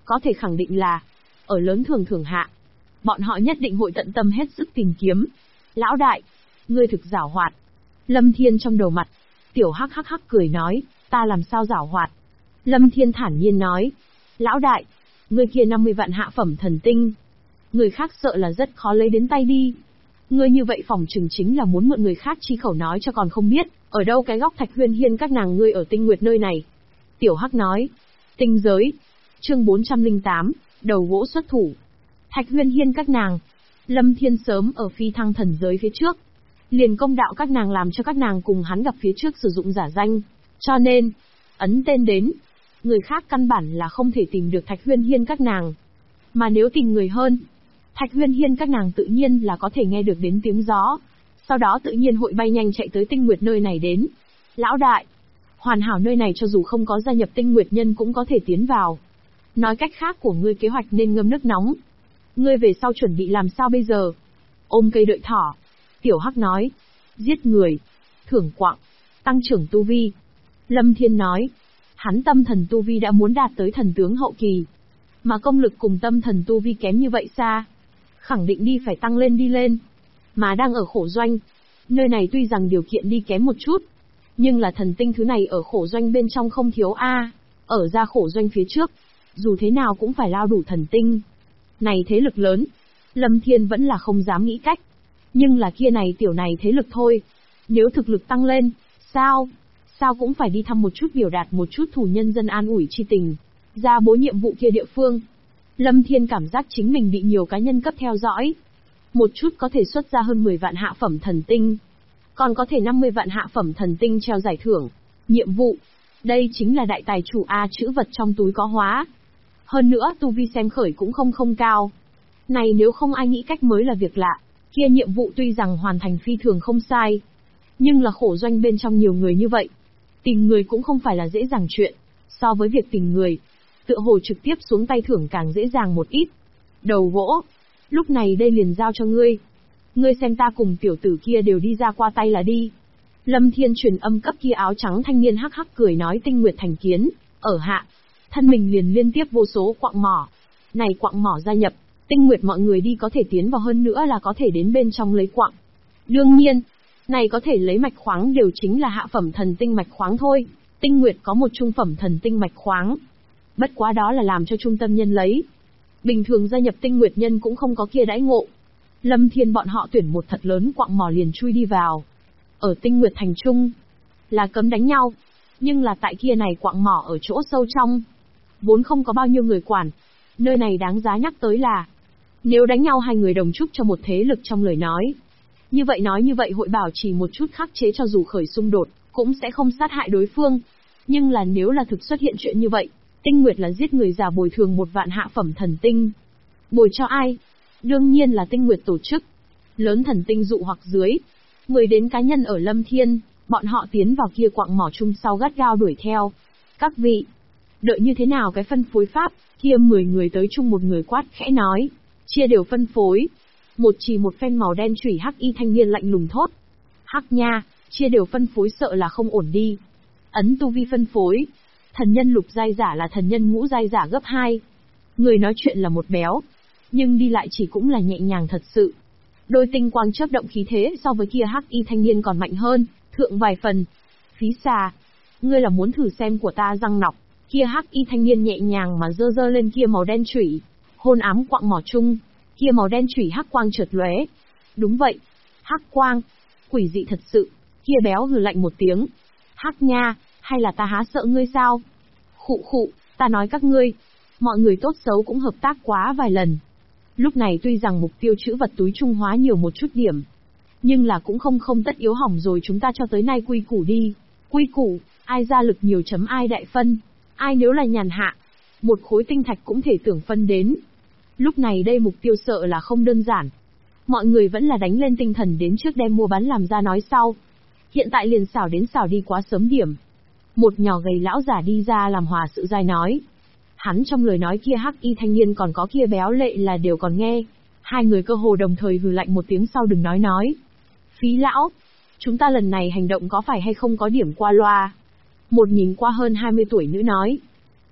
Speaker 1: có thể khẳng định là, ở lớn thường thưởng hạ, bọn họ nhất định hội tận tâm hết sức tìm kiếm. Lão đại, ngươi thực giảo hoạt. Lâm Thiên trong đầu mặt, tiểu hắc hắc hắc cười nói, ta làm sao giảo hoạt. Lâm Thiên thản nhiên nói, lão đại, ngươi kia 50 vạn hạ phẩm thần tinh, người khác sợ là rất khó lấy đến tay đi. Ngươi như vậy phỏng chừng chính là muốn mượn người khác chi khẩu nói cho còn không biết, ở đâu cái góc Thạch Huyên Hiên các nàng ngươi ở Tinh Nguyệt nơi này. Tiểu Hắc nói, tinh giới, chương 408, đầu gỗ xuất thủ. Thạch Huyên Hiên các nàng, Lâm Thiên sớm ở phi thăng thần giới phía trước, liền công đạo các nàng làm cho các nàng cùng hắn gặp phía trước sử dụng giả danh, cho nên, ấn tên đến, người khác căn bản là không thể tìm được Thạch Huyên Hiên các nàng. Mà nếu tìm người hơn, Thạch Huyên Hiên các nàng tự nhiên là có thể nghe được đến tiếng gió, sau đó tự nhiên hội bay nhanh chạy tới Tinh Nguyệt nơi này đến. Lão đại, hoàn hảo nơi này cho dù không có gia nhập Tinh Nguyệt nhân cũng có thể tiến vào. Nói cách khác của ngươi kế hoạch nên ngâm nước nóng. Ngươi về sau chuẩn bị làm sao bây giờ? Ôm cây đợi thỏ. Tiểu Hắc nói, giết người, thưởng quặng, tăng trưởng tu vi. Lâm Thiên nói, hắn tâm thần tu vi đã muốn đạt tới thần tướng hậu kỳ, mà công lực cùng tâm thần tu vi kém như vậy xa, khẳng định đi phải tăng lên đi lên. Mà đang ở khổ doanh, nơi này tuy rằng điều kiện đi kém một chút, nhưng là thần tinh thứ này ở khổ doanh bên trong không thiếu a. Ở ra khổ doanh phía trước, dù thế nào cũng phải lao đủ thần tinh. Này thế lực lớn, Lâm Thiên vẫn là không dám nghĩ cách. Nhưng là kia này tiểu này thế lực thôi. Nếu thực lực tăng lên, sao cũng phải đi thăm một chút biểu đạt một chút thủ nhân dân an ủi chi tình, ra bố nhiệm vụ kia địa phương. Lâm Thiên cảm giác chính mình bị nhiều cá nhân cấp theo dõi. Một chút có thể xuất ra hơn 10 vạn hạ phẩm thần tinh, còn có thể 50 vạn hạ phẩm thần tinh treo giải thưởng, nhiệm vụ. Đây chính là đại tài chủ A, chữ vật trong túi có hóa. Hơn nữa tu vi xem khởi cũng không cao. Này nếu không ai nghĩ cách mới là việc lạ. Kia nhiệm vụ tuy rằng hoàn thành phi thường không sai, nhưng là khổ doanh bên trong nhiều người như vậy, tìm người cũng không phải là dễ dàng chuyện. So với việc tìm người, tựa hồ trực tiếp xuống tay thưởng càng dễ dàng một ít. Đầu gỗ, lúc này đây liền giao cho ngươi. Ngươi xem ta cùng tiểu tử kia đều đi ra qua tay là đi. Lâm Thiên truyền âm cấp kia áo trắng thanh niên hắc hắc cười nói Tinh Nguyệt thành kiến, ở hạ. Thân mình liền liên tiếp vô số quặng mỏ. Này quặng mỏ gia nhập, Tinh Nguyệt mọi người đi có thể tiến vào hơn nữa là có thể đến bên trong lấy quặng. Đương nhiên, này có thể lấy mạch khoáng đều chính là hạ phẩm thần tinh mạch khoáng thôi. Tinh Nguyệt có một trung phẩm thần tinh mạch khoáng. Bất quá đó là làm cho trung tâm nhân lấy. Bình thường gia nhập Tinh Nguyệt nhân cũng không có kia đãi ngộ. Lâm Thiên bọn họ tuyển một thật lớn quặng mỏ liền chui đi vào. Ở Tinh Nguyệt thành trung, là cấm đánh nhau. Nhưng là tại kia này quặng mỏ ở chỗ sâu trong, vốn không có bao nhiêu người quản. Nơi này đáng giá nhắc tới là, nếu đánh nhau hai người đồng chúc cho một thế lực trong lời nói. Như vậy hội bảo trì một chút khắc chế cho dù khởi xung đột, cũng sẽ không sát hại đối phương. Nhưng là nếu là thực xuất hiện chuyện như vậy, Tinh Nguyệt là giết người già bồi thường 1 vạn hạ phẩm thần tinh. Bồi cho ai? Đương nhiên là Tinh Nguyệt tổ chức. Lớn thần tinh dụ hoặc dưới, 10 đến cá nhân ở Lâm Thiên, bọn họ tiến vào kia quặng mỏ chung sau gắt gao đuổi theo. Các vị, đợi như thế nào cái phân phối pháp, kia 10 người tới chung một người quát khẽ nói, chia đều phân phối. Một chỉ một phen màu đen chủy hắc y thanh niên lạnh lùng thốt. Hắc nha, chia đều phân phối sợ là không ổn đi. Ấn tu vi phân phối. Thần nhân lục giai giả là thần nhân ngũ giai giả gấp 2. Người nói chuyện là một béo, nhưng đi lại chỉ cũng là nhẹ nhàng thật sự. Đôi tinh quang chớp động khí thế so với kia hắc y thanh niên còn mạnh hơn, thượng vài phần. Phí xà, ngươi là muốn thử xem của ta răng nọc. Kia hắc y thanh niên nhẹ nhàng mà giơ giơ lên kia màu đen chủy, hôn ám quặng mỏ chung, kia màu đen chủy hắc quang chợt lóe. Đúng vậy, hắc quang, quỷ dị thật sự. Kia béo hừ lạnh một tiếng. Hắc nha, hay là ta há sợ ngươi sao? Khụ, ta nói các ngươi, mọi người tốt xấu cũng hợp tác quá vài lần. Lúc này tuy rằng mục tiêu trữ vật túi trung hóa nhiều một chút điểm, nhưng là cũng không tất yếu hỏng rồi chúng ta cho tới nay quy củ đi. Quy củ, ai ra lực nhiều chấm ai đại phân, ai nếu là nhàn hạ, một khối tinh thạch cũng thể tưởng phân đến. Lúc này đây mục tiêu sợ là không đơn giản. Mọi người vẫn là đánh lên tinh thần đến trước đem mua bán làm ra nói sau. Hiện tại liền xảo đến xảo đi quá sớm điểm. Một nhỏ gầy lão giả đi ra làm hòa sự dai nói. Hắn trong lời nói kia hắc y thanh niên còn có kia béo lệ là đều còn nghe. Hai người cơ hồ đồng thời hừ lạnh một tiếng sau đừng nói. Phí lão, chúng ta lần này hành động có phải hay không có điểm qua loa? Một nhìn qua hơn 20 tuổi nữ nói.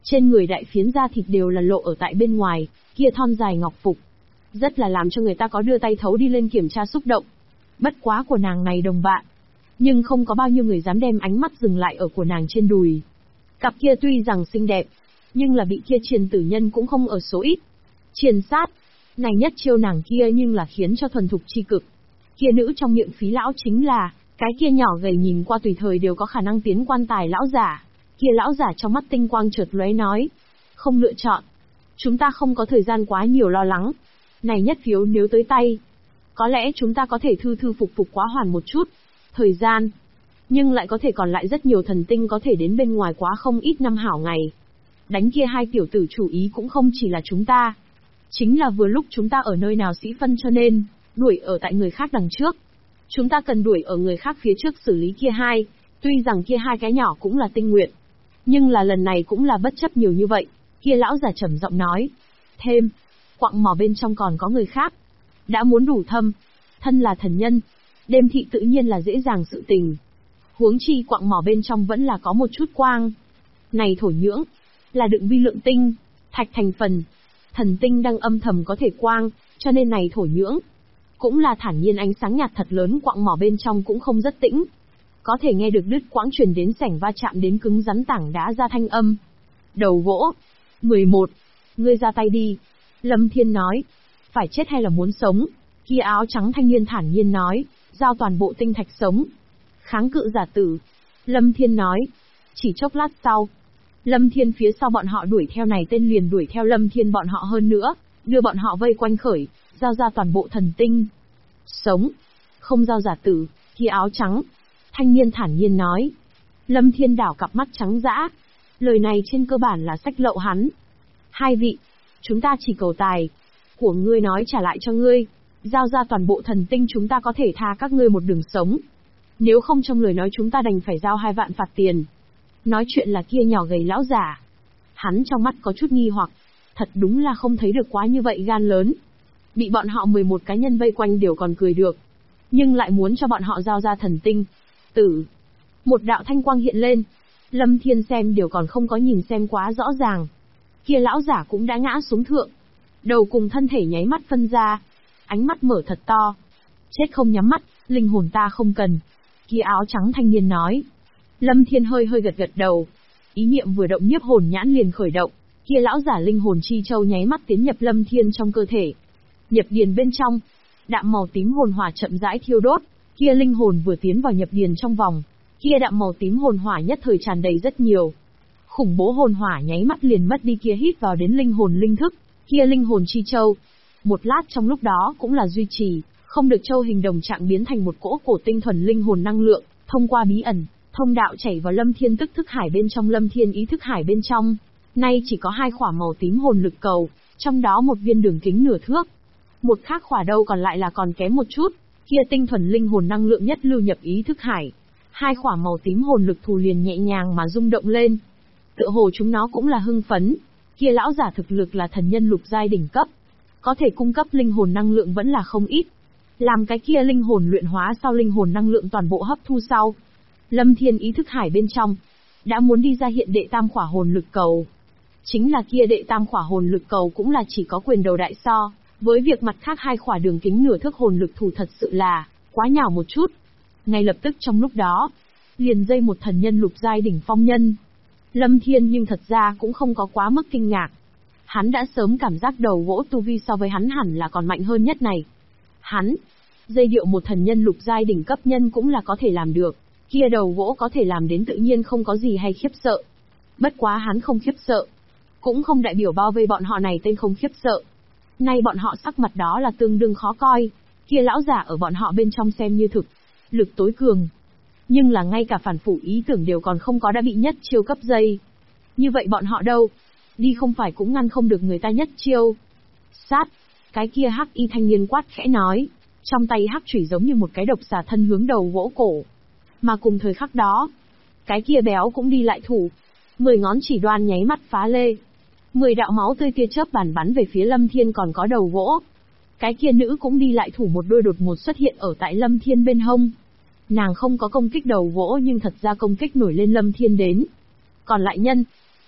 Speaker 1: Trên người đại phiến da thịt đều là lộ ở tại bên ngoài, kia thon dài ngọc phục. Rất là làm cho người ta có đưa tay thấu đi lên kiểm tra xúc động. Bất quá của nàng này đồng bạn. Nhưng không có bao nhiêu người dám đem ánh mắt dừng lại ở của nàng trên đùi. Cặp kia tuy rằng xinh đẹp, nhưng là bị kia Triền tử nhân cũng không ở số ít. Triền sát, này nhất chiêu nàng kia nhưng là khiến cho thuần thục chi cực. Kia nữ trong miệng Phí lão chính là, cái kia nhỏ gầy nhìn qua tùy thời đều có khả năng tiến quan tài lão giả. Kia lão giả trong mắt tinh quang chợt lóe nói. Không lựa chọn. Chúng ta không có thời gian quá nhiều lo lắng. Này nhất phiếu nếu tới tay, có lẽ chúng ta có thể thư thư phục phục quá hoàn một chút. Thời gian. Nhưng lại có thể còn lại rất nhiều thần tinh có thể đến bên ngoài quá không ít năm hảo ngày. Đánh kia hai tiểu tử chủ ý cũng không chỉ là chúng ta. Chính là vừa lúc chúng ta ở nơi nào sĩ phân cho nên, đuổi ở tại người khác đằng trước. Chúng ta cần đuổi ở người khác phía trước xử lý kia hai. Tuy rằng kia hai cái nhỏ cũng là tinh nguyện. Nhưng là lần này cũng là bất chấp nhiều như vậy. Kia lão giả trầm giọng nói. Thêm, quặng mỏ bên trong còn có người khác. Đã muốn đủ thâm. Thân là thần nhân. Đêm thị tự nhiên là dễ dàng sự tình. Huống chi quặng mỏ bên trong vẫn là có một chút quang. Này thổ nhưỡng, là đựng vi lượng tinh, thạch thành phần. Thần tinh đang âm thầm có thể quang, cho nên này thổ nhưỡng. Cũng là thản nhiên ánh sáng nhạt thật lớn quặng mỏ bên trong cũng không rất tĩnh. Có thể nghe được đứt quãng truyền đến sảnh va chạm đến cứng rắn tảng đá ra thanh âm. Đầu gỗ. 11. Ngươi ra tay đi. Lâm Thiên nói. Phải chết hay là muốn sống? Kia áo trắng thanh niên thản nhiên nói. Giao toàn bộ tinh thạch sống. Kháng cự giả tử. Lâm Thiên nói. Chỉ chốc lát sau. Lâm Thiên phía sau bọn họ đuổi theo này tên liền đuổi theo Lâm Thiên bọn họ hơn nữa. Đưa bọn họ vây quanh khởi. Giao ra toàn bộ thần tinh. Sống. Không giao giả tử. Kia áo trắng. Thanh niên thản nhiên nói. Lâm Thiên đảo cặp mắt trắng dã. Lời này trên cơ bản là sách lậu hắn. Hai vị. Chúng ta chỉ cầu tài. Của ngươi nói trả lại cho ngươi. Giao ra toàn bộ thần tinh chúng ta có thể tha các ngươi một đường sống. Nếu không trong lời nói chúng ta đành phải giao 2 vạn phạt tiền. Nói chuyện là kia nhỏ gầy lão giả. Hắn trong mắt có chút nghi hoặc. Thật đúng là không thấy được quá như vậy gan lớn. Bị bọn họ 11 cá nhân vây quanh đều còn cười được. Nhưng lại muốn cho bọn họ giao ra thần tinh. Tử. Một đạo thanh quang hiện lên. Lâm Thiên xem đều còn không có nhìn xem quá rõ ràng. Kia lão giả cũng đã ngã xuống thượng. Đầu cùng thân thể nháy mắt phân ra. Ánh mắt mở thật to. Chết không nhắm mắt, linh hồn ta không cần. Kia áo trắng thanh niên nói. Lâm Thiên hơi hơi gật gật đầu. Ý niệm vừa động nhiếp hồn nhãn liền khởi động. Kia lão giả linh hồn chi châu nháy mắt tiến nhập Lâm Thiên trong cơ thể. Nhập điền bên trong. Đạm màu tím hồn hỏa chậm rãi thiêu đốt. Kia linh hồn vừa tiến vào nhập điền trong vòng. Kia đạm màu tím hồn hỏa nhất thời tràn đầy rất nhiều. Khủng bố hồn hỏa nháy mắt liền mất đi kia hít vào đến linh hồn linh thức. Kia linh hồn chi châu. Một lát trong lúc đó cũng là duy trì, không được châu hình đồng trạng biến thành một cỗ cổ tinh thuần linh hồn năng lượng, thông qua bí ẩn, thông đạo chảy vào Lâm Thiên tức thức hải bên trong Lâm Thiên ý thức hải bên trong. Nay chỉ có 2 khỏa màu tím hồn lực cầu, trong đó một viên đường kính nửa thước. Một khác khỏa đâu còn lại là còn kém một chút, kia tinh thuần linh hồn năng lượng nhất lưu nhập ý thức hải. 2 khỏa màu tím hồn lực thù liền nhẹ nhàng mà rung động lên. Tựa hồ chúng nó cũng là hưng phấn. Kia lão giả thực lực là thần nhân lục giai đỉnh cấp. Có thể cung cấp linh hồn năng lượng vẫn là không ít. Làm cái kia linh hồn luyện hóa sau linh hồn năng lượng toàn bộ hấp thu sau. Lâm Thiên ý thức hải bên trong. Đã muốn đi ra hiện đệ tam khỏa hồn lực cầu. Chính là kia đệ tam khỏa hồn lực cầu cũng là chỉ có quyền đầu đại so. Với việc mặt khác 2 khỏa đường kính nửa thước hồn lực thủ thật sự là quá nhỏ một chút. Ngay lập tức trong lúc đó. Liền dây một thần nhân lục giai đỉnh phong nhân. Lâm Thiên nhưng thật ra cũng không có quá mức kinh ngạc. Hắn đã sớm cảm giác đầu gỗ tu vi so với hắn hẳn là còn mạnh hơn nhất này. Hắn, dây điệu một thần nhân lục giai đỉnh cấp nhân cũng là có thể làm được. Kia đầu gỗ có thể làm đến tự nhiên không có gì hay khiếp sợ. Bất quá hắn không khiếp sợ. Cũng không đại biểu bao vây bọn họ này tên không khiếp sợ. Nay bọn họ sắc mặt đó là tương đương khó coi. Kia lão giả ở bọn họ bên trong xem như thực. Lực tối cường. Nhưng là ngay cả phản phủ ý tưởng đều còn không có đã bị nhất chiêu cấp dây. Như vậy bọn họ đâu? Đi không phải cũng ngăn không được người ta nhất chiêu. Sát. Cái kia hắc y thanh niên quát khẽ nói. Trong tay hắc chủy giống như một cái độc xà thân hướng đầu gỗ cổ. Mà cùng thời khắc đó. Cái kia béo cũng đi lại thủ. 10 ngón chỉ đoan nháy mắt phá lê. 10 đạo máu tươi tia chớp bắn về phía Lâm Thiên còn có đầu gỗ. Cái kia nữ cũng đi lại thủ một đôi đột ngột xuất hiện ở tại Lâm Thiên bên hông. Nàng không có công kích đầu gỗ nhưng thật ra công kích nổi lên Lâm Thiên đến. Còn lại nhân.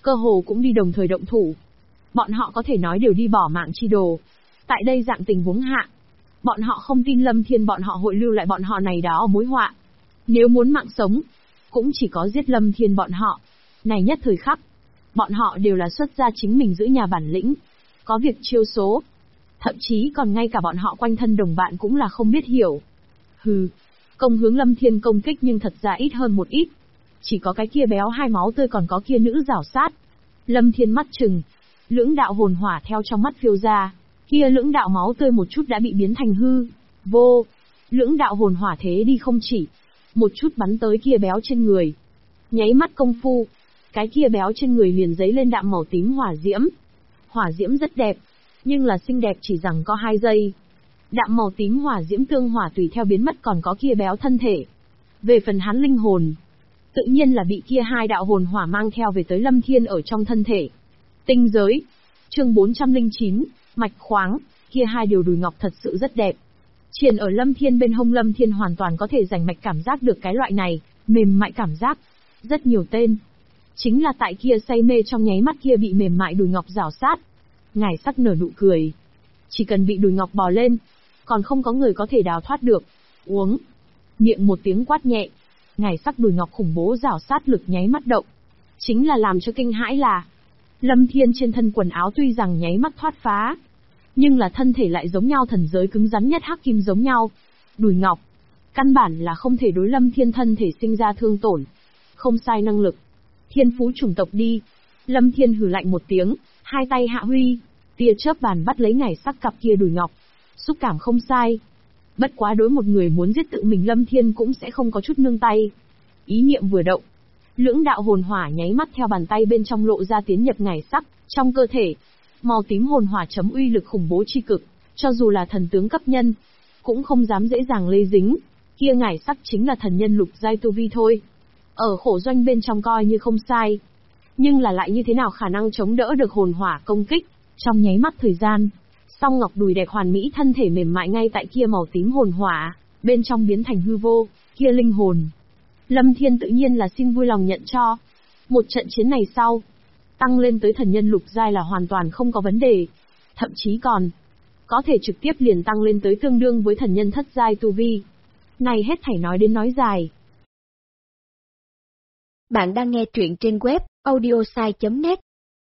Speaker 1: cơ hồ cũng đi đồng thời động thủ. Bọn họ có thể nói đều đi bỏ mạng chi đồ. Tại đây dạng tình huống hạ, bọn họ không tin Lâm Thiên bọn họ hội lưu lại bọn họ này đó ở mối họa. Nếu muốn mạng sống, cũng chỉ có giết Lâm Thiên bọn họ. Này nhất thời khắc, bọn họ đều là xuất ra chính mình giữ nhà bản lĩnh, có việc chiêu số. Thậm chí còn ngay cả bọn họ quanh thân đồng bạn cũng là không biết hiểu. Hừ, công hướng Lâm Thiên công kích nhưng thật ra ít hơn một ít. Chỉ có cái kia béo hai máu tươi còn có kia nữ rảo sát. Lâm Thiên mắt chừng, lưỡng đạo hồn hỏa theo trong mắt phiêu ra, kia lưỡng đạo máu tươi một chút đã bị biến thành hư, vô. Lưỡng đạo hồn hỏa thế đi không chỉ, một chút bắn tới kia béo trên người. Nháy mắt công phu, cái kia béo trên người liền giấy lên đạm màu tím hỏa diễm. Hỏa diễm rất đẹp, nhưng là xinh đẹp chỉ rằng có 2 giây. Đạm màu tím hỏa diễm tương hỏa tùy theo biến mất còn có kia béo thân thể. Về phần hắn linh hồn, tự nhiên là bị kia 2 đạo hồn hỏa mang theo về tới Lâm Thiên ở trong thân thể. Tinh giới, chương 409, mạch khoáng, kia 2 điều đùi ngọc thật sự rất đẹp. Triền ở Lâm Thiên bên hông, Lâm Thiên hoàn toàn có thể rành mạch cảm giác được cái loại này, mềm mại cảm giác. Rất nhiều tên. Chính là tại kia say mê trong nháy mắt kia bị mềm mại đùi ngọc rảo sát. Ngải sắc nở nụ cười. Chỉ cần bị đùi ngọc bò lên, còn không có người có thể đào thoát được. Uống. Miệng một tiếng quát nhẹ. Ngải sắc đùi ngọc khủng bố rảo sát lực nháy mắt động. Chính là làm cho kinh hãi là Lâm Thiên trên thân quần áo tuy rằng nháy mắt thoát phá, nhưng là thân thể lại giống nhau thần giới cứng rắn nhất hắc kim giống nhau. Đùi ngọc, căn bản là không thể đối Lâm Thiên thân thể sinh ra thương tổn. Không sai năng lực. Thiên phú chủng tộc đi. Lâm Thiên hừ lạnh một tiếng, 2 tay hạ huy, tia chớp bàn bắt lấy ngải sắc cặp kia đùi ngọc. Xúc cảm không sai. Bất quá đối một người muốn giết tự mình Lâm Thiên cũng sẽ không có chút nương tay. Ý niệm vừa động, lưỡng đạo hồn hỏa nháy mắt theo bàn tay bên trong lộ ra tiến nhập ngải sắc, trong cơ thể. Màu tím hồn hỏa chấm uy lực khủng bố chi cực, cho dù là thần tướng cấp nhân, cũng không dám dễ dàng lây dính. Kia ngải sắc chính là thần nhân lục giai tu vi thôi. Ở khổ doanh bên trong coi như không sai. Nhưng là lại như thế nào khả năng chống đỡ được hồn hỏa công kích, trong nháy mắt thời gian. Song ngọc đùi đẹp hoàn mỹ thân thể mềm mại ngay tại kia màu tím hồn hỏa, bên trong biến thành hư vô, kia linh hồn. Lâm Thiên tự nhiên là xin vui lòng nhận cho. Một trận chiến này sau, tăng lên tới thần nhân lục giai là hoàn toàn không có vấn đề. Thậm chí còn có thể trực tiếp liền tăng lên tới tương đương với thần nhân thất giai tu vi. Này hết thảy nói đến nói dài.
Speaker 2: Bạn đang nghe truyện trên web audiosai.net.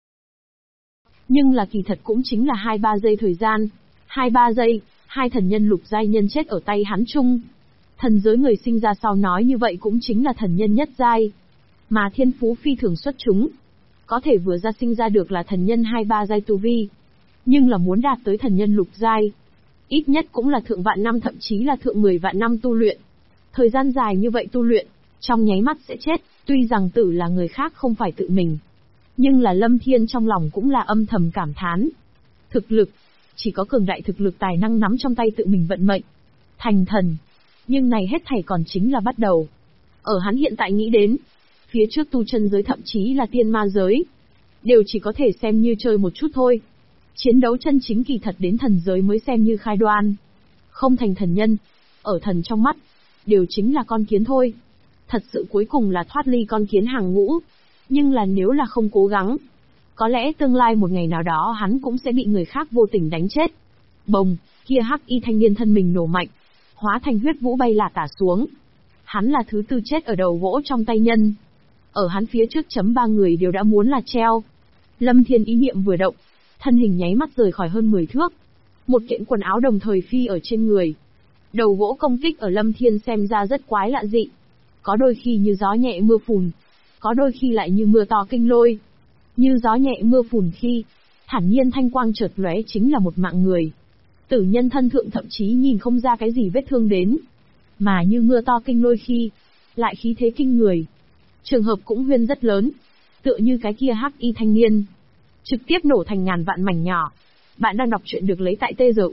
Speaker 1: Nhưng là kỳ thật cũng chính là 2-3 giây thời gian. 2-3 giây, 2 thần nhân lục giai nhân chết ở tay hắn chung. Thần giới người sinh ra sau nói như vậy cũng chính là thần nhân nhất giai. Mà thiên phú phi thường xuất chúng. Có thể vừa ra sinh ra được là thần nhân 2-3 giai tu vi. Nhưng là muốn đạt tới thần nhân lục giai, ít nhất cũng là thượng vạn năm thậm chí là thượng 10 vạn năm tu luyện. Thời gian dài như vậy tu luyện, trong nháy mắt sẽ chết, tuy rằng tử là người khác không phải tự mình. Nhưng là Lâm Thiên trong lòng cũng là âm thầm cảm thán. Thực lực, chỉ có cường đại thực lực tài năng nắm trong tay tự mình vận mệnh. Thành thần. Nhưng này hết thảy còn chính là bắt đầu. Ở hắn hiện tại nghĩ đến, phía trước tu chân giới thậm chí là tiên ma giới, đều chỉ có thể xem như chơi một chút thôi. Chiến đấu chân chính kỳ thật đến thần giới mới xem như khai đoan. Không thành thần nhân, ở thần trong mắt, đều chính là con kiến thôi. Thật sự cuối cùng là thoát ly con kiến hàng ngũ. Nhưng là nếu là không cố gắng, có lẽ tương lai một ngày nào đó hắn cũng sẽ bị người khác vô tình đánh chết. Bồng, kia hắc y thanh niên thân mình nổ mạnh, hóa thành huyết vũ bay là tả xuống. Hắn là thứ tư chết ở đầu gỗ trong tay nhân. Ở hắn phía trước chấm 3 người đều đã muốn là treo. Lâm Thiên ý niệm vừa động, thân hình nháy mắt rời khỏi hơn 10 thước. Một kiện quần áo đồng thời phi ở trên người. Đầu gỗ công kích ở Lâm Thiên xem ra rất quái lạ dị. Có đôi khi như gió nhẹ mưa phùn, có đôi khi lại như mưa to kinh lôi. Như gió nhẹ mưa phùn khi, thản nhiên thanh quang chợt lóe chính là một mạng người. Tử nhân thân thượng thậm chí nhìn không ra cái gì vết thương đến. Mà như mưa to kinh lôi khi, lại khí thế kinh người. Trường hợp cũng huyên rất lớn, tựa như cái kia hắc y thanh niên. Trực tiếp nổ thành ngàn vạn mảnh nhỏ. Bạn đang đọc truyện được lấy tại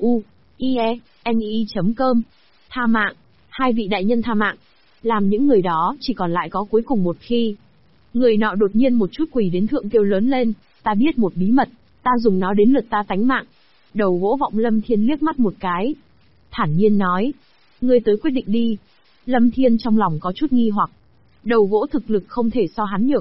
Speaker 1: tzu.ie.com. Tha mạng, 2 vị đại nhân tha mạng. Làm những người đó chỉ còn lại có cuối cùng một khi. Người nọ đột nhiên một chút quỳ đến thượng kêu lớn lên, ta biết một bí mật, ta dùng nó đến lượt ta tánh mạng. Đầu gỗ vọng Lâm Thiên liếc mắt một cái. Thản nhiên nói, ngươi tới quyết định đi. Lâm Thiên trong lòng có chút nghi hoặc. Đầu gỗ thực lực không thể so hắn nhược.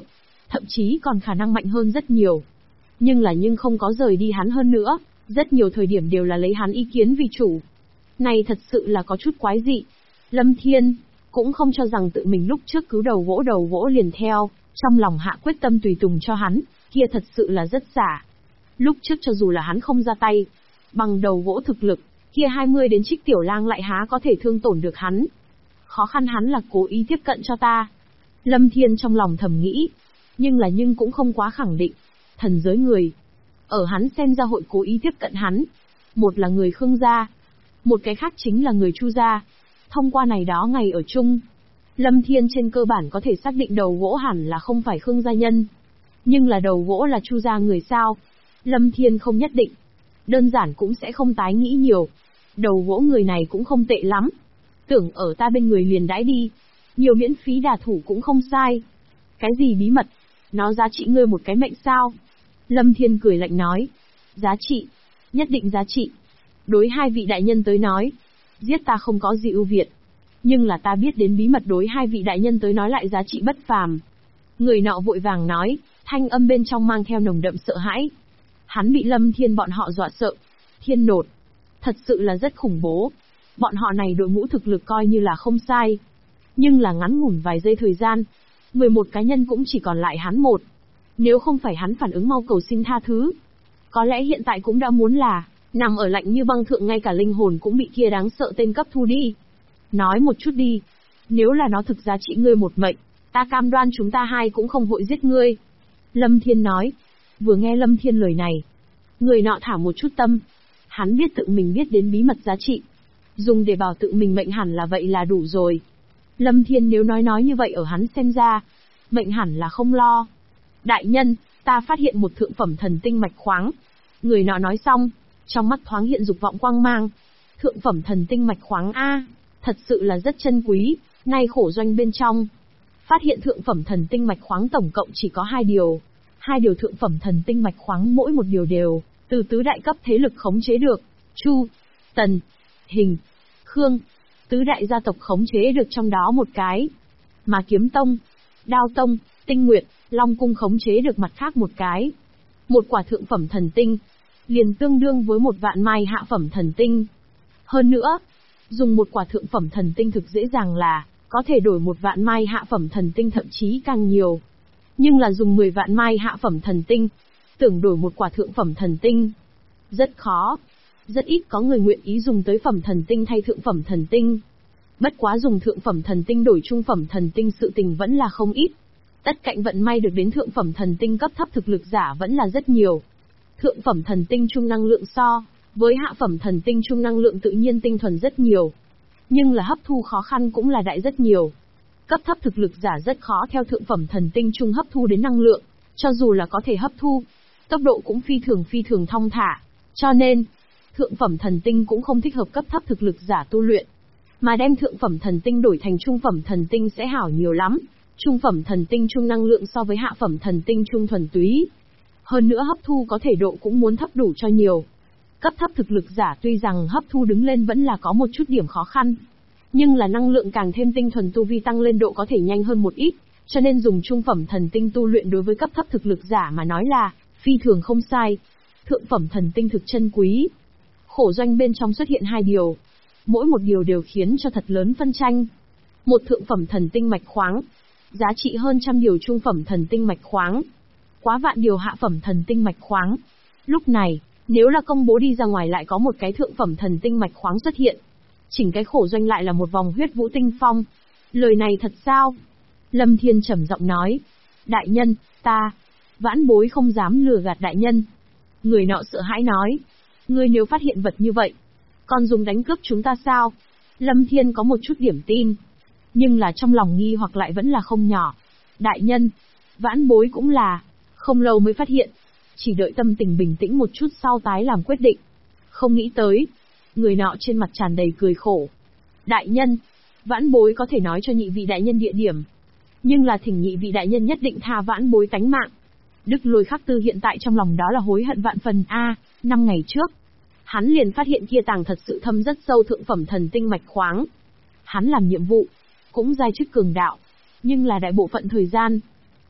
Speaker 1: thậm chí còn khả năng mạnh hơn rất nhiều. Nhưng không có rời đi hắn hơn nữa, rất nhiều thời điểm đều là lấy hắn ý kiến vì chủ. Này thật sự là có chút quái dị. Lâm Thiên cũng không cho rằng tự mình lúc trước cứu đầu gỗ liền theo, trong lòng hạ quyết tâm tùy tùng cho hắn, kia thật sự là rất giả. Lúc trước cho dù là hắn không ra tay, bằng đầu gỗ thực lực, kia 20 đến Trích Tiểu Lang lại há có thể thương tổn được hắn. Khó khăn hắn là cố ý tiếp cận cho ta. Lâm Thiên trong lòng thầm nghĩ, nhưng cũng không quá khẳng định. Thần giới người, ở hắn xem ra hội cố ý tiếp cận hắn. Một là người Khương gia, một cái khác chính là người Chu gia. Thông qua này đó ngày ở chung, Lâm Thiên trên cơ bản có thể xác định đầu gỗ hẳn là không phải Khương gia nhân. Nhưng là đầu gỗ là Chu gia người sao? Lâm Thiên không nhất định. Đơn giản cũng sẽ không tái nghĩ nhiều. Đầu gỗ người này cũng không tệ lắm. Tưởng ở ta bên người liền đãi đi. Nhiều miễn phí đả thủ cũng không sai. Cái gì bí mật? Nó giá trị ngươi một cái mệnh sao? Lâm Thiên cười lạnh nói. Giá trị? Nhất định giá trị. Đối hai vị đại nhân tới nói, giết ta không có gì ưu việt. Nhưng là ta biết đến bí mật đối hai vị đại nhân tới nói lại giá trị bất phàm. Người nọ vội vàng nói, thanh âm bên trong mang theo nồng đậm sợ hãi. Hắn bị Lâm Thiên bọn họ dọa sợ. Thiên nột. Thật sự là rất khủng bố. Bọn họ này đội ngũ thực lực coi như là không sai. Nhưng là ngắn ngủn vài giây thời gian, 11 cá nhân cũng chỉ còn lại hắn một. Nếu không phải hắn phản ứng mau cầu xin tha thứ, có lẽ hiện tại cũng đã muốn là nằm ở lạnh như băng thượng, ngay cả linh hồn cũng bị kia đáng sợ tên cấp thu đi. Nói một chút đi, nếu là nó thực giá trị ngươi một mệnh, ta cam đoan chúng ta hai cũng không vội giết ngươi. Lâm Thiên nói. Vừa nghe Lâm Thiên lời này, người nọ thả một chút tâm. Hắn biết tự mình biết đến bí mật giá trị, dùng để bảo tự mình mệnh hẳn là vậy là đủ rồi. Lâm Thiên nếu nói như vậy ở hắn xem ra, mệnh hẳn là không lo. Đại nhân, ta phát hiện một thượng phẩm thần tinh mạch khoáng. Người nọ nói xong, trong mắt thoáng hiện dục vọng quang mang. Thượng phẩm thần tinh mạch khoáng A, thật sự là rất chân quý, nay khổ doanh bên trong. Phát hiện thượng phẩm thần tinh mạch khoáng tổng cộng chỉ có 2 điều. 2 điều thượng phẩm thần tinh mạch khoáng mỗi một điều đều từ tứ đại cấp thế lực khống chế được. Chu, Tần, Hình, Khương, tứ đại gia tộc khống chế được trong đó một cái. Mà Kiếm Tông, Đao Tông, Tinh Nguyệt, Long Cung khống chế được mặt khác một cái. Một quả thượng phẩm thần tinh liền tương đương với 1 vạn mai hạ phẩm thần tinh. Hơn nữa, dùng một quả thượng phẩm thần tinh thực dễ dàng là có thể đổi 1 vạn mai hạ phẩm thần tinh, thậm chí càng nhiều. Nhưng là dùng 10 vạn mai hạ phẩm thần tinh, tưởng đổi một quả thượng phẩm thần tinh, rất khó. Rất ít có người nguyện ý dùng tới phẩm thần tinh thay thượng phẩm thần tinh. Bất quá dùng thượng phẩm thần tinh đổi trung phẩm thần tinh sự tình vẫn là không ít. Tất cạnh vận may được đến thượng phẩm thần tinh cấp thấp thực lực giả vẫn là rất nhiều. Thượng phẩm thần tinh trung năng lượng so với hạ phẩm thần tinh trung năng lượng tự nhiên tinh thuần rất nhiều. Nhưng là hấp thu khó khăn cũng là đại rất nhiều. Cấp thấp thực lực giả rất khó theo thượng phẩm thần tinh trung hấp thu đến năng lượng, cho dù là có thể hấp thu, tốc độ cũng phi thường thong thả. Cho nên, thượng phẩm thần tinh cũng không thích hợp cấp thấp thực lực giả tu luyện. Mà đem thượng phẩm thần tinh đổi thành trung phẩm thần tinh sẽ hảo nhiều lắm. Trung phẩm thần tinh trung năng lượng so với hạ phẩm thần tinh trung thuần túy. Hơn nữa hấp thu có thể độ cũng muốn thấp đủ cho nhiều. Cấp thấp thực lực giả tuy rằng hấp thu đứng lên vẫn là có một chút điểm khó khăn. Nhưng là năng lượng càng thêm tinh thuần, tu vi tăng lên độ có thể nhanh hơn một ít, cho nên dùng trung phẩm thần tinh tu luyện đối với cấp thấp thực lực giả mà nói là phi thường không sai. Thượng phẩm thần tinh thực chân quý. Khổ doanh bên trong xuất hiện 2 điều, mỗi một điều đều khiến cho thật lớn phân tranh. Một thượng phẩm thần tinh mạch khoáng, giá trị hơn trăm điều trung phẩm thần tinh mạch khoáng, quá vạn điều hạ phẩm thần tinh mạch khoáng. Lúc này, nếu là công bố đi ra ngoài lại có một cái thượng phẩm thần tinh mạch khoáng xuất hiện, chỉnh cái khổ doanh lại là một vòng huyết vũ tinh phong. Lời này thật sao? Lâm Thiên trầm giọng nói. Đại nhân, ta, vãn bối không dám lừa gạt đại nhân. Người nọ sợ hãi nói. Ngươi nếu phát hiện vật như vậy, còn dùng đánh cướp chúng ta sao? Lâm Thiên có một chút điểm tin, nhưng là trong lòng nghi hoặc lại vẫn là không nhỏ. Đại nhân, vãn bối cũng là không lâu mới phát hiện, chỉ đợi tâm tình bình tĩnh một chút sau tái làm quyết định. Không nghĩ tới. Người nọ trên mặt tràn đầy cười khổ. Đại nhân, vãn bối có thể nói cho nhị vị đại nhân địa điểm, nhưng là thỉnh nhị vị đại nhân nhất định tha vãn bối tánh mạng. Đức Lôi Khắc Tư hiện tại trong lòng đó là hối hận vạn phần. 5 ngày trước, hắn liền phát hiện kia tàng thật sự thâm rất sâu thượng phẩm thần tinh mạch khoáng. Hắn làm nhiệm vụ, cũng giai chức cường đạo, nhưng là đại bộ phận thời gian,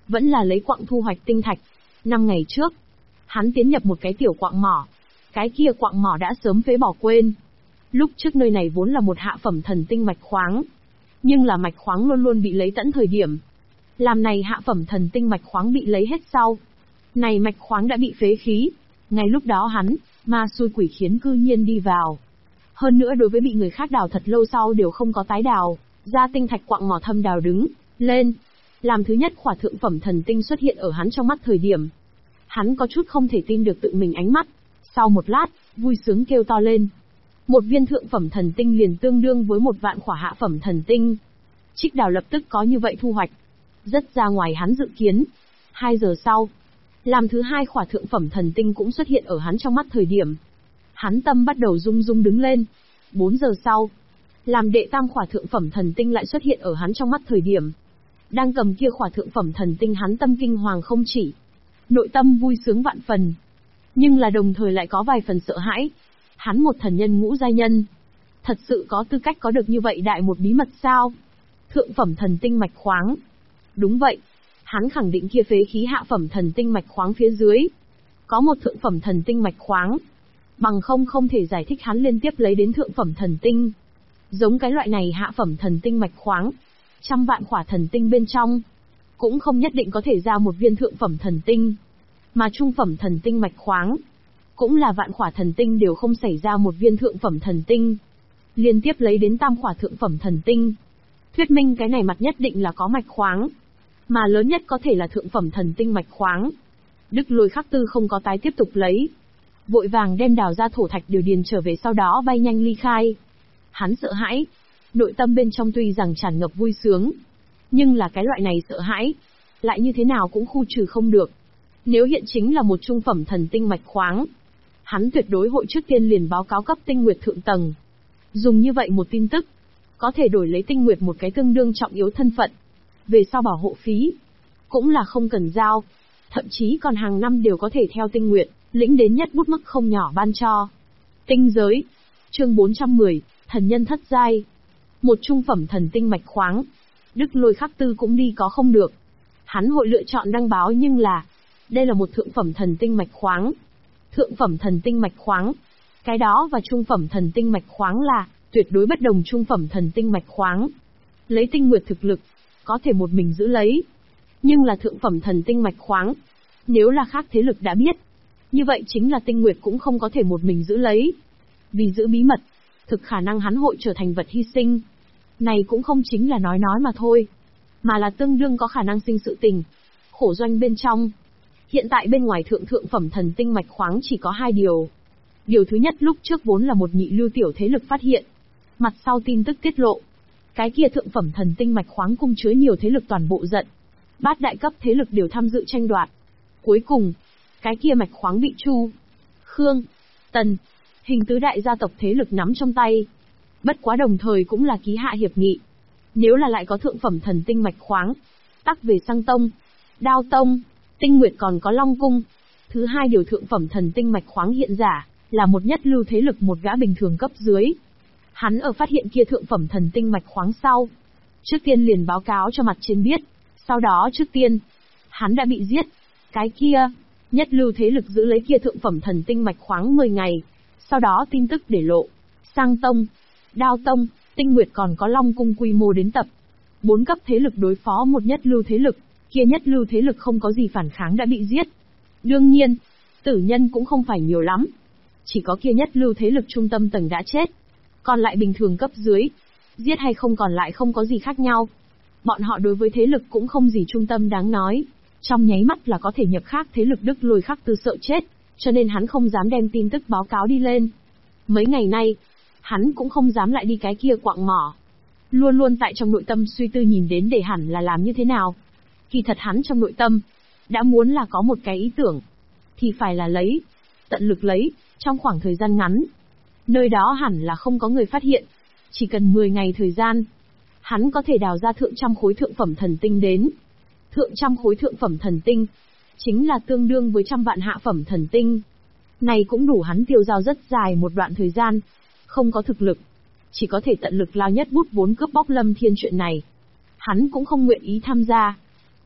Speaker 1: vẫn là lấy quặng thu hoạch tinh thạch. 5 ngày trước, hắn tiến nhập một cái tiểu quặng mỏ. Cái kia quặng mỏ đã sớm phế bỏ quên. Lúc trước nơi này vốn là một hạ phẩm thần tinh mạch khoáng, nhưng là mạch khoáng luôn luôn bị lấy tận thời điểm. Làm này hạ phẩm thần tinh mạch khoáng bị lấy hết sau. Này mạch khoáng đã bị phế khí. Ngay lúc đó hắn, ma xui quỷ khiến cư nhiên đi vào. Hơn nữa đối với bị người khác đào thật lâu sau đều không có tái đào, ra tinh thạch quặng mỏ thâm đào đứng lên. Làm thứ nhất khỏa thượng phẩm thần tinh xuất hiện ở hắn trong mắt thời điểm. Hắn có chút không thể tin được tự mình ánh mắt. Sau một lát, vui sướng kêu to lên. Một viên thượng phẩm thần tinh liền tương đương với 1 vạn khỏa hạ phẩm thần tinh. Trích Đào lập tức có như vậy thu hoạch. Rất ra ngoài hắn dự kiến. 2 giờ sau, làm thứ 2 khỏa thượng phẩm thần tinh cũng xuất hiện ở hắn trong mắt thời điểm. Hắn tâm bắt đầu rung rung đứng lên. 4 giờ sau, làm đệ tam khỏa thượng phẩm thần tinh lại xuất hiện ở hắn trong mắt thời điểm. Đang cầm kia khỏa thượng phẩm thần tinh hắn tâm kinh hoàng không chỉ. Nội tâm vui sướng vạn phần. Nhưng là đồng thời lại có vài phần sợ hãi. Hắn một thần nhân ngũ giai nhân. Thật sự có tư cách có được như vậy đại một bí mật sao? Thượng phẩm thần tinh mạch khoáng. Đúng vậy. Hắn khẳng định kia phế khí hạ phẩm thần tinh mạch khoáng phía dưới. Có một thượng phẩm thần tinh mạch khoáng. Bằng không thể giải thích hắn liên tiếp lấy đến thượng phẩm thần tinh. Giống cái loại này hạ phẩm thần tinh mạch khoáng. 100 vạn khỏa thần tinh bên trong. Cũng không nhất định có thể ra một viên thượng phẩm thần tinh. Mà trung phẩm thần tinh mạch khoáng. Cũng là vạn khỏa thần tinh đều không xảy ra một viên thượng phẩm thần tinh. Liên tiếp lấy đến tam khỏa thượng phẩm thần tinh. Thuyết minh cái này mặt nhất định là có mạch khoáng. Mà lớn nhất có thể là thượng phẩm thần tinh mạch khoáng. Đức Lôi Khắc Tư không có tái tiếp tục lấy. Vội vàng đem đào ra thổ thạch đều điền trở về, sau đó bay nhanh ly khai. Hắn sợ hãi. Nội tâm bên trong tuy rằng tràn ngập vui sướng. Nhưng là cái loại này sợ hãi. Lại như thế nào cũng khu trừ không được. Nếu hiện chính là một trung phẩm thần tinh mạch khoáng, hắn tuyệt đối hội trước tiên liền báo cáo cấp tinh nguyệt thượng tầng. Dùng như vậy một tin tức, có thể đổi lấy tinh nguyệt một cái tương đương trọng yếu thân phận. Về sau bảo hộ phí, cũng là không cần giao. Thậm chí còn hàng năm đều có thể theo tinh nguyệt, lĩnh đến nhất bút mức không nhỏ ban cho. Tinh giới, chương 410, thần nhân thất giai. Một trung phẩm thần tinh mạch khoáng, Đức Lôi Khắc Tư cũng đi có không được. Hắn hội lựa chọn đăng báo, nhưng là đây là một thượng phẩm thần tinh mạch khoáng. Thượng phẩm thần tinh mạch khoáng, cái đó và trung phẩm thần tinh mạch khoáng là tuyệt đối bất đồng. Trung phẩm thần tinh mạch khoáng, lấy tinh nguyệt thực lực, có thể một mình giữ lấy. Nhưng là thượng phẩm thần tinh mạch khoáng, nếu là khác thế lực đã biết, như vậy chính là tinh nguyệt cũng không có thể một mình giữ lấy. Vì giữ bí mật, thực khả năng hắn hội trở thành vật hy sinh. Này cũng không chính là nói mà thôi, mà là tương đương có khả năng sinh sự tình. Khổ doanh bên trong, hiện tại bên ngoài thượng phẩm thần tinh mạch khoáng chỉ có 2 điều. Điều thứ nhất lúc trước vốn là một nhị lưu tiểu thế lực phát hiện. Mặt sau tin tức tiết lộ. Cái kia thượng phẩm thần tinh mạch khoáng cung chứa nhiều thế lực toàn bộ giận. 8 đại cấp thế lực đều tham dự tranh đoạt. Cuối cùng, cái kia mạch khoáng bị Chu, Khương, Tần, Hình tứ đại gia tộc thế lực nắm trong tay. Bất quá đồng thời cũng là ký hạ hiệp nghị. Nếu là lại có thượng phẩm thần tinh mạch khoáng, tắc về Sang Tông, Đao Tông, Tinh Nguyệt còn có Long Cung. Thứ 2 điều thượng phẩm thần tinh mạch khoáng hiện giả, là một nhất lưu thế lực một gã bình thường cấp dưới. Hắn ở phát hiện kia thượng phẩm thần tinh mạch khoáng sau, trước tiên liền báo cáo cho mặt trên biết, sau đó trước tiên, hắn đã bị giết. Cái kia, nhất lưu thế lực giữ lấy kia thượng phẩm thần tinh mạch khoáng 10 ngày, sau đó tin tức để lộ. Sang Tông, Đao Tông, Tinh Nguyệt còn có Long Cung quy mô đến tập 4 cấp thế lực đối phó một nhất lưu thế lực, kia nhất lưu thế lực không có gì phản kháng đã bị giết. Đương nhiên, tử nhân cũng không phải nhiều lắm. Chỉ có kia nhất lưu thế lực trung tâm tầng đã chết. Còn lại bình thường cấp dưới, giết hay không còn lại không có gì khác nhau. Bọn họ đối với thế lực cũng không gì trung tâm đáng nói. Trong nháy mắt là có thể nhập khác thế lực. Đức Lôi Khắc Tư sợ chết, cho nên hắn không dám đem tin tức báo cáo đi lên. Mấy ngày nay, hắn cũng không dám lại đi cái kia quạng mỏ. Luôn luôn tại trong nội tâm suy tư nhìn đến để hẳn là làm như thế nào. Kỳ thật hắn trong nội tâm, đã muốn là có một cái ý tưởng, thì phải là lấy, tận lực lấy, trong khoảng thời gian ngắn. Nơi đó hẳn là không có người phát hiện. Chỉ cần 10 ngày thời gian, hắn có thể đào ra thượng trăm khối thượng phẩm thần tinh đến. Thượng trăm khối thượng phẩm thần tinh, chính là tương đương với 100 vạn hạ phẩm thần tinh. Này cũng đủ hắn tiêu dao rất dài một đoạn thời gian. Không có thực lực, chỉ có thể tận lực lao nhất bút vốn cướp bóc Lâm Thiên chuyện này. Hắn cũng không nguyện ý tham gia.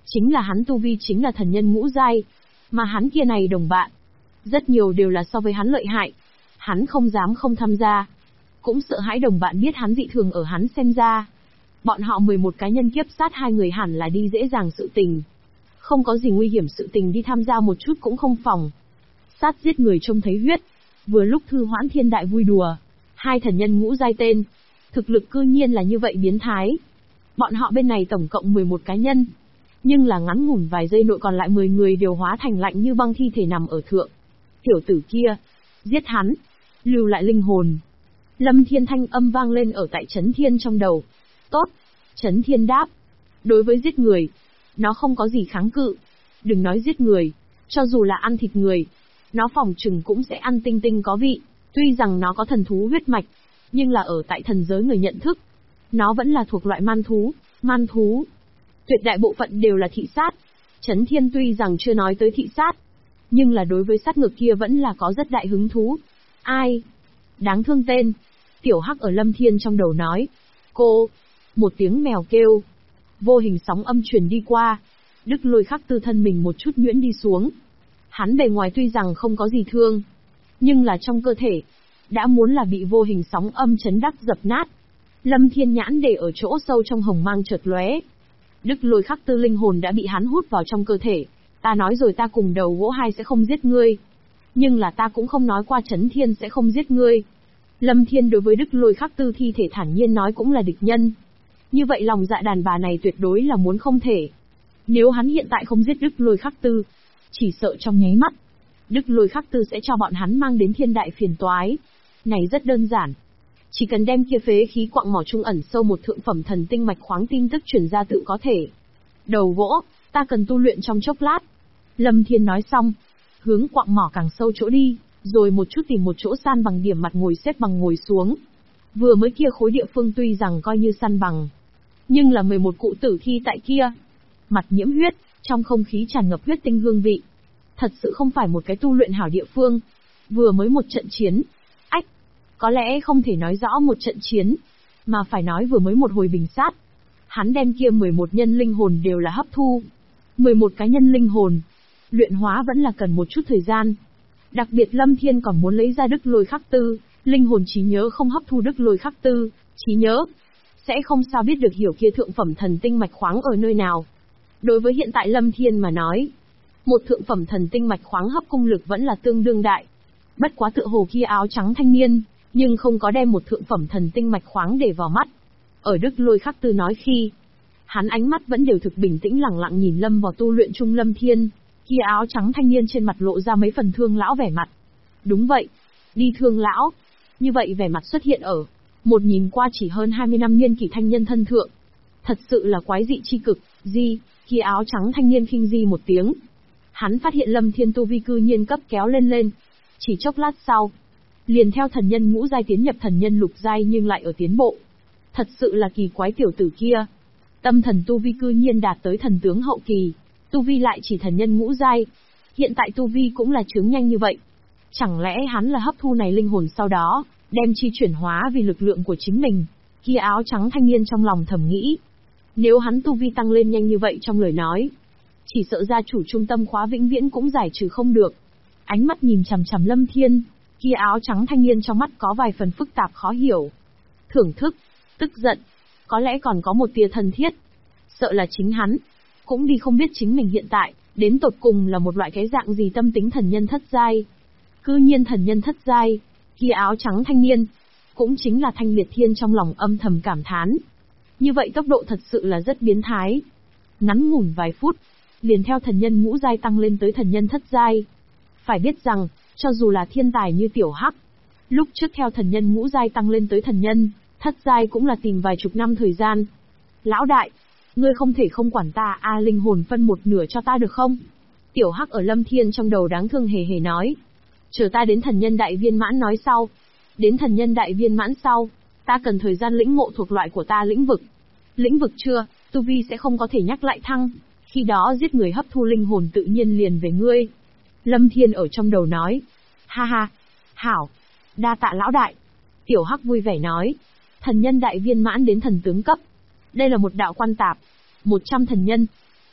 Speaker 1: Chính là hắn tu vi chính là thần nhân ngũ giai, mà hắn kia này đồng bạn, rất nhiều đều là so với hắn lợi hại. Hắn không dám không tham gia, cũng sợ hãi đồng bạn biết hắn dị thường ở hắn xem ra. Bọn họ 11 cá nhân kiếp sát hai người hẳn là đi dễ dàng sự tình. Không có gì nguy hiểm sự tình đi tham gia một chút cũng không phòng. Sát giết người trông thấy huyết, vừa lúc Thư Hoãn Thiên Đại vui đùa. Hai thần nhân ngũ giai tên, thực lực cư nhiên là như vậy biến thái. Bọn họ bên này tổng cộng 11 cá nhân, nhưng là ngắn ngủn vài giây nội còn lại 10 người đều hóa thành lạnh như băng thi thể nằm ở thượng. Tiểu tử kia, giết hắn, lưu lại linh hồn. Lâm Thiên thanh âm vang lên ở tại Chấn Thiên trong đầu. Tốt, Chấn Thiên đáp. Đối với giết người, nó không có gì kháng cự. Đừng nói giết người, cho dù là ăn thịt người, nó phòng chừng cũng sẽ ăn tinh tinh có vị. Tuy rằng nó có thần thú huyết mạch, nhưng là ở tại thần giới người nhận thức, nó vẫn là thuộc loại man thú. Man thú, tuyệt đại bộ phận đều là thị sát. Chấn Thiên tuy rằng chưa nói tới thị sát, nhưng là đối với sát ngược kia vẫn là có rất đại hứng thú. Ai? Đáng thương tên. Tiểu Hắc ở Lâm Thiên trong đầu nói. Cô. Một tiếng mèo kêu. Vô hình sóng âm truyền đi qua. Đức Lôi Khắc Tư thân mình một chút nhuyễn đi xuống. Hắn bề ngoài tuy rằng không có gì thương, nhưng là trong cơ thể, đã muốn là bị vô hình sóng âm chấn đắc dập nát. Lâm Thiên nhãn để ở chỗ sâu trong hồng mang chợt lóe. Đức Lôi Khắc Tư linh hồn đã bị hắn hút vào trong cơ thể. Ta nói rồi ta cùng đầu gỗ hai sẽ không giết ngươi. Nhưng là ta cũng không nói qua Chấn Thiên sẽ không giết ngươi. Lâm Thiên đối với Đức Lôi Khắc Tư thi thể thản nhiên nói cũng là địch nhân. Như vậy lòng dạ đàn bà này tuyệt đối là muốn không thể. Nếu hắn hiện tại không giết Đức Lôi Khắc Tư, chỉ sợ trong nháy mắt, Đức Lôi Khắc Tư sẽ cho bọn hắn mang đến thiên đại phiền toái. Này rất đơn giản. Chỉ cần đem kia phế khí quặng mỏ trung ẩn sâu một thượng phẩm thần tinh mạch khoáng tin tức truyền ra tự có thể. Đầu gỗ, ta cần tu luyện trong chốc lát. Lâm Thiên nói xong, hướng quặng mỏ càng sâu chỗ đi, rồi một chút tìm một chỗ san bằng điểm mặt ngồi xếp bằng ngồi xuống. Vừa mới kia khối địa phương tuy rằng coi như san bằng, nhưng là 11 cụ tử thi tại kia. Mặt nhiễm huyết, trong không khí tràn ngập huyết tinh hương vị. Thật sự không phải một cái tu luyện hảo địa phương. Vừa mới một trận chiến. Ách, có lẽ không thể nói rõ một trận chiến, mà phải nói vừa mới một hồi bình sát. Hắn đem kia 11 nhân linh hồn đều là hấp thu. 11 cá nhân linh hồn. Luyện hóa vẫn là cần một chút thời gian. Đặc biệt Lâm Thiên còn muốn lấy ra Đức Lôi Khắc Tư, linh hồn trí nhớ không hấp thu Đức Lôi Khắc Tư, trí nhớ sẽ không sao biết được hiểu kia thượng phẩm thần tinh mạch khoáng ở nơi nào. Đối với hiện tại Lâm Thiên mà nói, một thượng phẩm thần tinh mạch khoáng hấp cung lực vẫn là tương đương đại. Bất quá tựa hồ kia áo trắng thanh niên, nhưng không có đem một thượng phẩm thần tinh mạch khoáng để vào mắt. Ở Đức Lôi Khắc Tư nói khi, hắn ánh mắt vẫn đều thực bình tĩnh lặng lặng nhìn lâm vào tu luyện trung Lâm Thiên. Kia áo trắng thanh niên trên mặt lộ ra mấy phần thương lão vẻ mặt. Đúng vậy, đi thương lão. Như vậy vẻ mặt xuất hiện ở một nhìn qua chỉ hơn 20 năm niên kỷ thanh nhân thân thượng. Thật sự là quái dị chi cực. Di, kia áo trắng thanh niên khinh di một tiếng. Hắn phát hiện Lâm Thiên tu vi cư nhiên cấp kéo lên. Chỉ chốc lát sau, liền theo thần nhân ngũ giai tiến nhập thần nhân lục giai nhưng lại ở tiến bộ. Thật sự là kỳ quái tiểu tử kia. Tâm thần tu vi cư nhiên đạt tới thần tướng hậu kỳ, tu vi lại chỉ thần nhân ngũ giai. Hiện tại tu vi cũng là chướng nhanh như vậy. Chẳng lẽ hắn là hấp thu này linh hồn sau đó, đem chi chuyển hóa vì lực lượng của chính mình? Kia áo trắng thanh niên trong lòng thầm nghĩ. Nếu hắn tu vi tăng lên nhanh như vậy trong lời nói, chỉ sợ gia chủ trung tâm khóa vĩnh viễn cũng giải trừ không được. Ánh mắt nhìn chằm chằm Lâm Thiên, kia áo trắng thanh niên trong mắt có vài phần phức tạp khó hiểu. Thưởng thức, tức giận, có lẽ còn có một tia thân thiết. Sợ là chính hắn cũng đi không biết chính mình hiện tại đến tột cùng là một loại cái dạng gì tâm tính thần nhân thất giai. Cư nhiên thần nhân thất giai, kia áo trắng thanh niên cũng chính là Thanh Liệt Thiên trong lòng âm thầm cảm thán. Như vậy tốc độ thật sự là rất biến thái. Ngắn ngủn vài phút, liền theo thần nhân ngũ giai tăng lên tới thần nhân thất giai. Phải biết rằng, cho dù là thiên tài như Tiểu Hắc, lúc trước theo thần nhân ngũ giai tăng lên tới thần nhân thất giai cũng là tìm vài chục năm thời gian. Lão đại, ngươi không thể không quản ta linh hồn phân một nửa cho ta được không? Tiểu Hắc ở Lâm Thiên trong đầu đáng thương hề hề nói. Chờ ta đến thần nhân đại viên mãn nói sau. Đến thần nhân đại viên mãn sau, ta cần thời gian lĩnh ngộ thuộc loại của ta lĩnh vực. Lĩnh vực chưa, tu vi sẽ không có thể nhắc lại thăng. Khi đó giết người hấp thu linh hồn tự nhiên liền về ngươi. Lâm Thiên ở trong đầu nói. Ha ha, hảo, đa tạ lão đại. Tiểu Hắc vui vẻ nói. Thần nhân đại viên mãn đến thần tướng cấp. Đây là một đạo quan tạp. 100 thần nhân.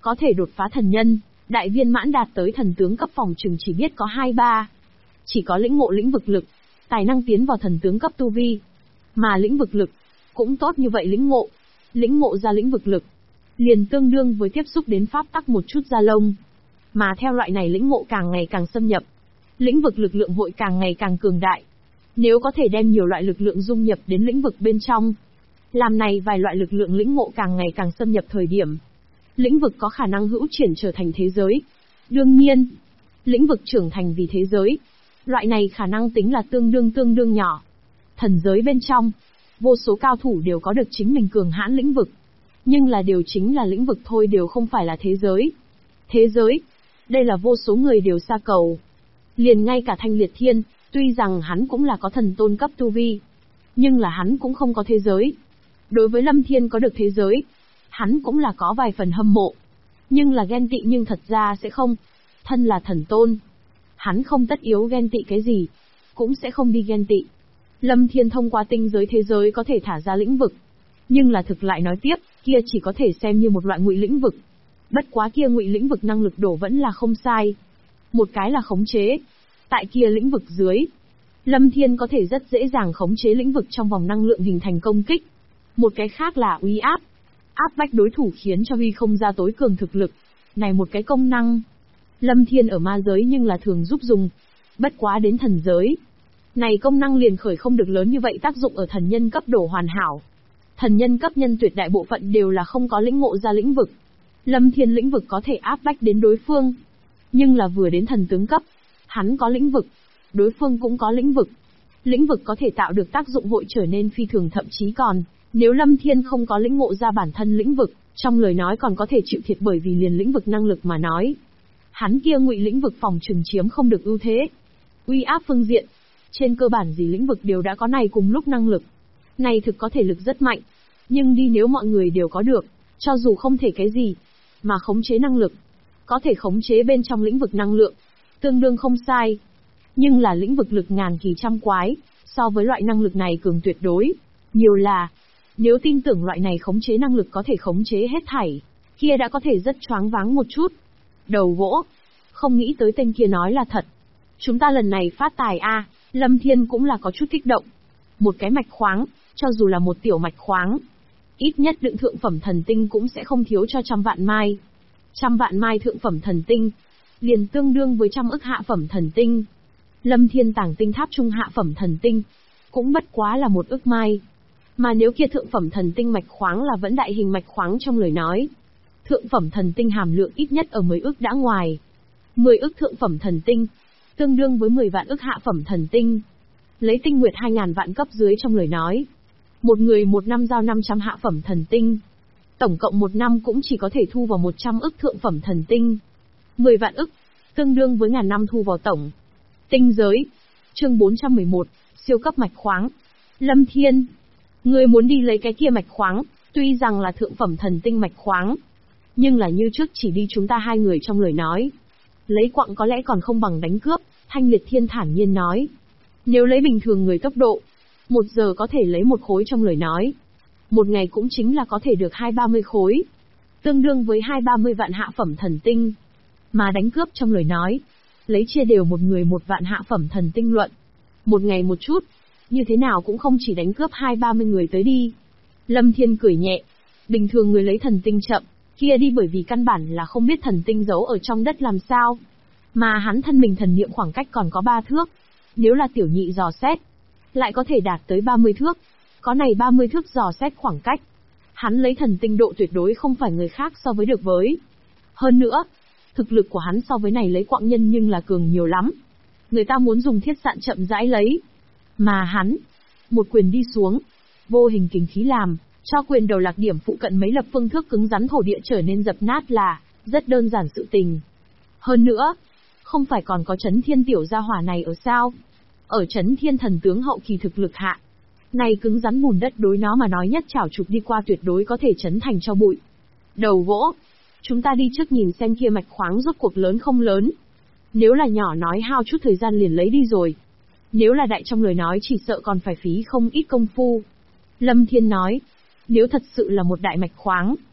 Speaker 1: Có thể đột phá thần nhân, đại viên mãn đạt tới thần tướng cấp phòng chừng chỉ biết có 2-3. Chỉ có lĩnh ngộ lĩnh vực lực, tài năng tiến vào thần tướng cấp tu vi. Mà lĩnh vực lực, cũng tốt như vậy lĩnh ngộ ra lĩnh vực lực, liền tương đương với tiếp xúc đến pháp tắc một chút da lông. Mà theo loại này lĩnh ngộ càng ngày càng xâm nhập, lĩnh vực lực lượng hội càng ngày càng cường đại. Nếu có thể đem nhiều loại lực lượng dung nhập đến lĩnh vực bên trong, làm này vài loại lực lượng lĩnh ngộ càng ngày càng xâm nhập thời điểm, lĩnh vực có khả năng hữu triển trở thành thế giới. Đương nhiên, lĩnh vực trưởng thành vì thế giới, loại này khả năng tính là tương đương nhỏ. Thần giới bên trong, vô số cao thủ đều có được chính mình cường hãn lĩnh vực. Nhưng là điều chính là lĩnh vực thôi đều không phải là thế giới. Thế giới, đây là vô số người đều xa cầu. Liền ngay cả Thanh Liệt Thiên, tuy rằng hắn cũng là có thần tôn cấp tu vi, nhưng là hắn cũng không có thế giới. Đối với Lâm Thiên có được thế giới, hắn cũng là có vài phần hâm mộ. Nhưng là ghen tị nhưng thật ra sẽ không. Thân là thần tôn, hắn không tất yếu ghen tị cái gì, cũng sẽ không đi ghen tị. Lâm Thiên thông qua tinh giới thế giới có thể thả ra lĩnh vực, nhưng là thực lại nói tiếp, kia chỉ có thể xem như một loại ngụy lĩnh vực. Bất quá kia ngụy lĩnh vực năng lực đổ vẫn là không sai. Một cái là khống chế. Tại kia lĩnh vực dưới, Lâm Thiên có thể rất dễ dàng khống chế lĩnh vực trong vòng năng lượng hình thành công kích. Một cái khác là uy áp. Áp bách đối thủ khiến cho huy không ra tối cường thực lực. Này một cái công năng, Lâm Thiên ở ma giới nhưng là thường giúp dùng. Bất quá đến thần giới, này công năng liền khởi không được lớn như vậy tác dụng ở thần nhân cấp đổ hoàn hảo. Thần nhân cấp nhân tuyệt đại bộ phận đều là không có lĩnh ngộ ra lĩnh vực. Lâm Thiên lĩnh vực có thể áp bách đến đối phương. Nhưng là vừa đến thần tướng cấp, hắn có lĩnh vực, đối phương cũng có lĩnh vực. Lĩnh vực có thể tạo được tác dụng hội trở nên phi thường, thậm chí còn, nếu Lâm Thiên không có lĩnh ngộ ra bản thân lĩnh vực, trong lời nói còn có thể chịu thiệt bởi vì liền lĩnh vực năng lực mà nói. Hắn kia ngụy lĩnh vực phòng trường chiếm không được ưu thế. Uy áp phương diện, trên cơ bản gì lĩnh vực đều đã có này cùng lúc năng lực. Này thực có thể lực rất mạnh, nhưng đi nếu mọi người đều có được, cho dù không thể cái gì, mà khống chế năng lực, có thể khống chế bên trong lĩnh vực năng lượng, tương đương không sai. Nhưng là lĩnh vực lực ngàn kỳ trăm quái, so với loại năng lực này cường tuyệt đối. Nhiều là, nếu tin tưởng loại này khống chế năng lực có thể khống chế hết thảy, kia đã có thể rất choáng váng một chút. Đầu gỗ, không nghĩ tới tên kia nói là thật. Chúng ta lần này phát tài a. Lâm Thiên cũng là có chút kích động. Một cái mạch khoáng, cho dù là một tiểu mạch khoáng, ít nhất đựng thượng phẩm thần tinh cũng sẽ không thiếu cho 100 vạn mai. 100 vạn mai thượng phẩm thần tinh, liền tương đương với 100 ức hạ phẩm thần tinh. Lâm Thiên tàng tinh tháp trung hạ phẩm thần tinh, cũng bất quá là 1 ức mai. Mà nếu kia thượng phẩm thần tinh mạch khoáng là vẫn đại hình mạch khoáng trong lời nói, thượng phẩm thần tinh hàm lượng ít nhất ở 10 ức đã ngoài. 10 ức thượng phẩm thần tinh, tương đương với 10 vạn ức hạ phẩm thần tinh. Lấy tinh nguyệt 2.000 vạn cấp dưới trong lời nói, một người một năm giao 500 hạ phẩm thần tinh. Tổng cộng một năm cũng chỉ có thể thu vào 100 ức thượng phẩm thần tinh. 10 vạn ức, tương đương với ngàn năm thu vào tổng. Tinh giới, chương 411, siêu cấp mạch khoáng. Lâm Thiên, ngươi muốn đi lấy cái kia mạch khoáng, tuy rằng là thượng phẩm thần tinh mạch khoáng, nhưng là như trước chỉ đi chúng ta hai người trong lời nói. Lấy quặng có lẽ còn không bằng đánh cướp, Thanh Liệt Thiên thản nhiên nói. Nếu lấy bình thường người tốc độ, 1 giờ có thể lấy 1 khối trong lời nói. 1 ngày cũng chính là có thể được 20-30 khối. Tương đương với 20-30 vạn hạ phẩm thần tinh. Mà đánh cướp trong lời nói, lấy chia đều một người 1 vạn hạ phẩm thần tinh luận. 1 ngày một chút, như thế nào cũng không chỉ đánh cướp 20-30 người tới đi. Lâm Thiên cười nhẹ. Bình thường người lấy thần tinh chậm, kia đi bởi vì căn bản là không biết thần tinh giấu ở trong đất làm sao. Mà hắn thân mình thần niệm khoảng cách còn có 3 thước. Nếu là tiểu nhị dò xét, lại có thể đạt tới 30 thước. Có này 30 thước dò xét khoảng cách, hắn lấy thần tinh độ tuyệt đối không phải người khác so với được với. Hơn nữa, thực lực của hắn so với này lấy quạng nhân nhưng là cường nhiều lắm. Người ta muốn dùng thiết sạn chậm rãi lấy. Mà hắn, một quyền đi xuống, vô hình kình khí làm, cho quyền đầu lạc điểm phụ cận mấy lập phương thước cứng rắn thổ địa trở nên dập nát là, rất đơn giản sự tình. Hơn nữa, không phải còn có Chấn Thiên tiểu gia hỏa này ở sao? Ở Chấn Thiên thần tướng hậu kỳ thực lực hạ, này cứng rắn bùn đất đối nó mà nói nhất chảo chụp đi qua tuyệt đối có thể chấn thành cho bụi. Đầu gỗ, chúng ta đi trước nhìn xem kia mạch khoáng rốt cuộc lớn không lớn. Nếu là nhỏ nói hao chút thời gian liền lấy đi rồi. Nếu là đại trong lời nói chỉ sợ còn phải phí không ít công phu. Lâm Thiên nói, nếu thật sự là một đại mạch khoáng,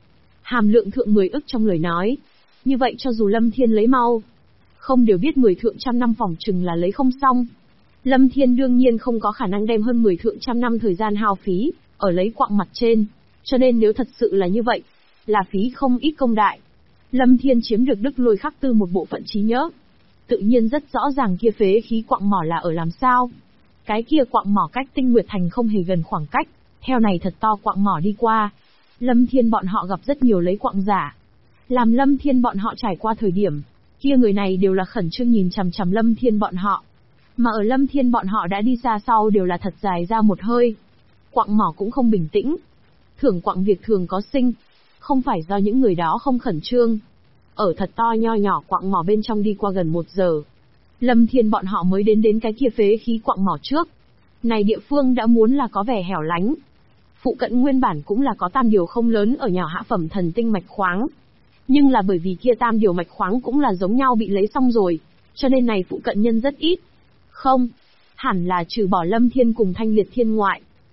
Speaker 1: hàm lượng thượng 10 ức trong lời nói. Như vậy cho dù Lâm Thiên lấy mau, không đều biết 10 thượng trăm năm phỏng chừng là lấy không xong. Lâm Thiên đương nhiên không có khả năng đem hơn 10 thượng trăm năm thời gian hao phí, ở lấy quặng mặt trên. Cho nên nếu thật sự là như vậy, là phí không ít công đại. Lâm Thiên chiếm được Đức Lôi Khắc Tư một bộ phận trí nhớ. Tự nhiên rất rõ ràng kia phế khí quặng mỏ là ở làm sao. Cái kia quặng mỏ cách Tinh Nguyệt Thành không hề gần khoảng cách, theo này thật to quặng mỏ đi qua. Lâm Thiên bọn họ gặp rất nhiều lấy quặng giả. Làm Lâm Thiên bọn họ trải qua thời điểm, kia người này đều là khẩn trương nhìn chằm chằm Lâm Thiên bọn họ. Mà ở Lâm Thiên bọn họ đã đi xa sau đều là thật dài ra một hơi. Quặng mỏ cũng không bình tĩnh. Thưởng quặng việc thường có sinh, không phải do những người đó không khẩn trương. Ở thật to nho nhỏ quặng mỏ bên trong đi qua gần 1 giờ. Lâm Thiên bọn họ mới đến cái kia phế khí quặng mỏ trước. Này địa phương đã muốn là có vẻ hẻo lánh. Phụ cận nguyên bản cũng là có tam điều không lớn ở nhỏ hạ phẩm thần tinh mạch khoáng. Nhưng là bởi vì kia tam điều mạch khoáng cũng là giống nhau bị lấy xong rồi, cho nên này phụ cận nhân rất ít. Không, hẳn là trừ bỏ Lâm Thiên cùng Thanh Liệt Thiên ngoại,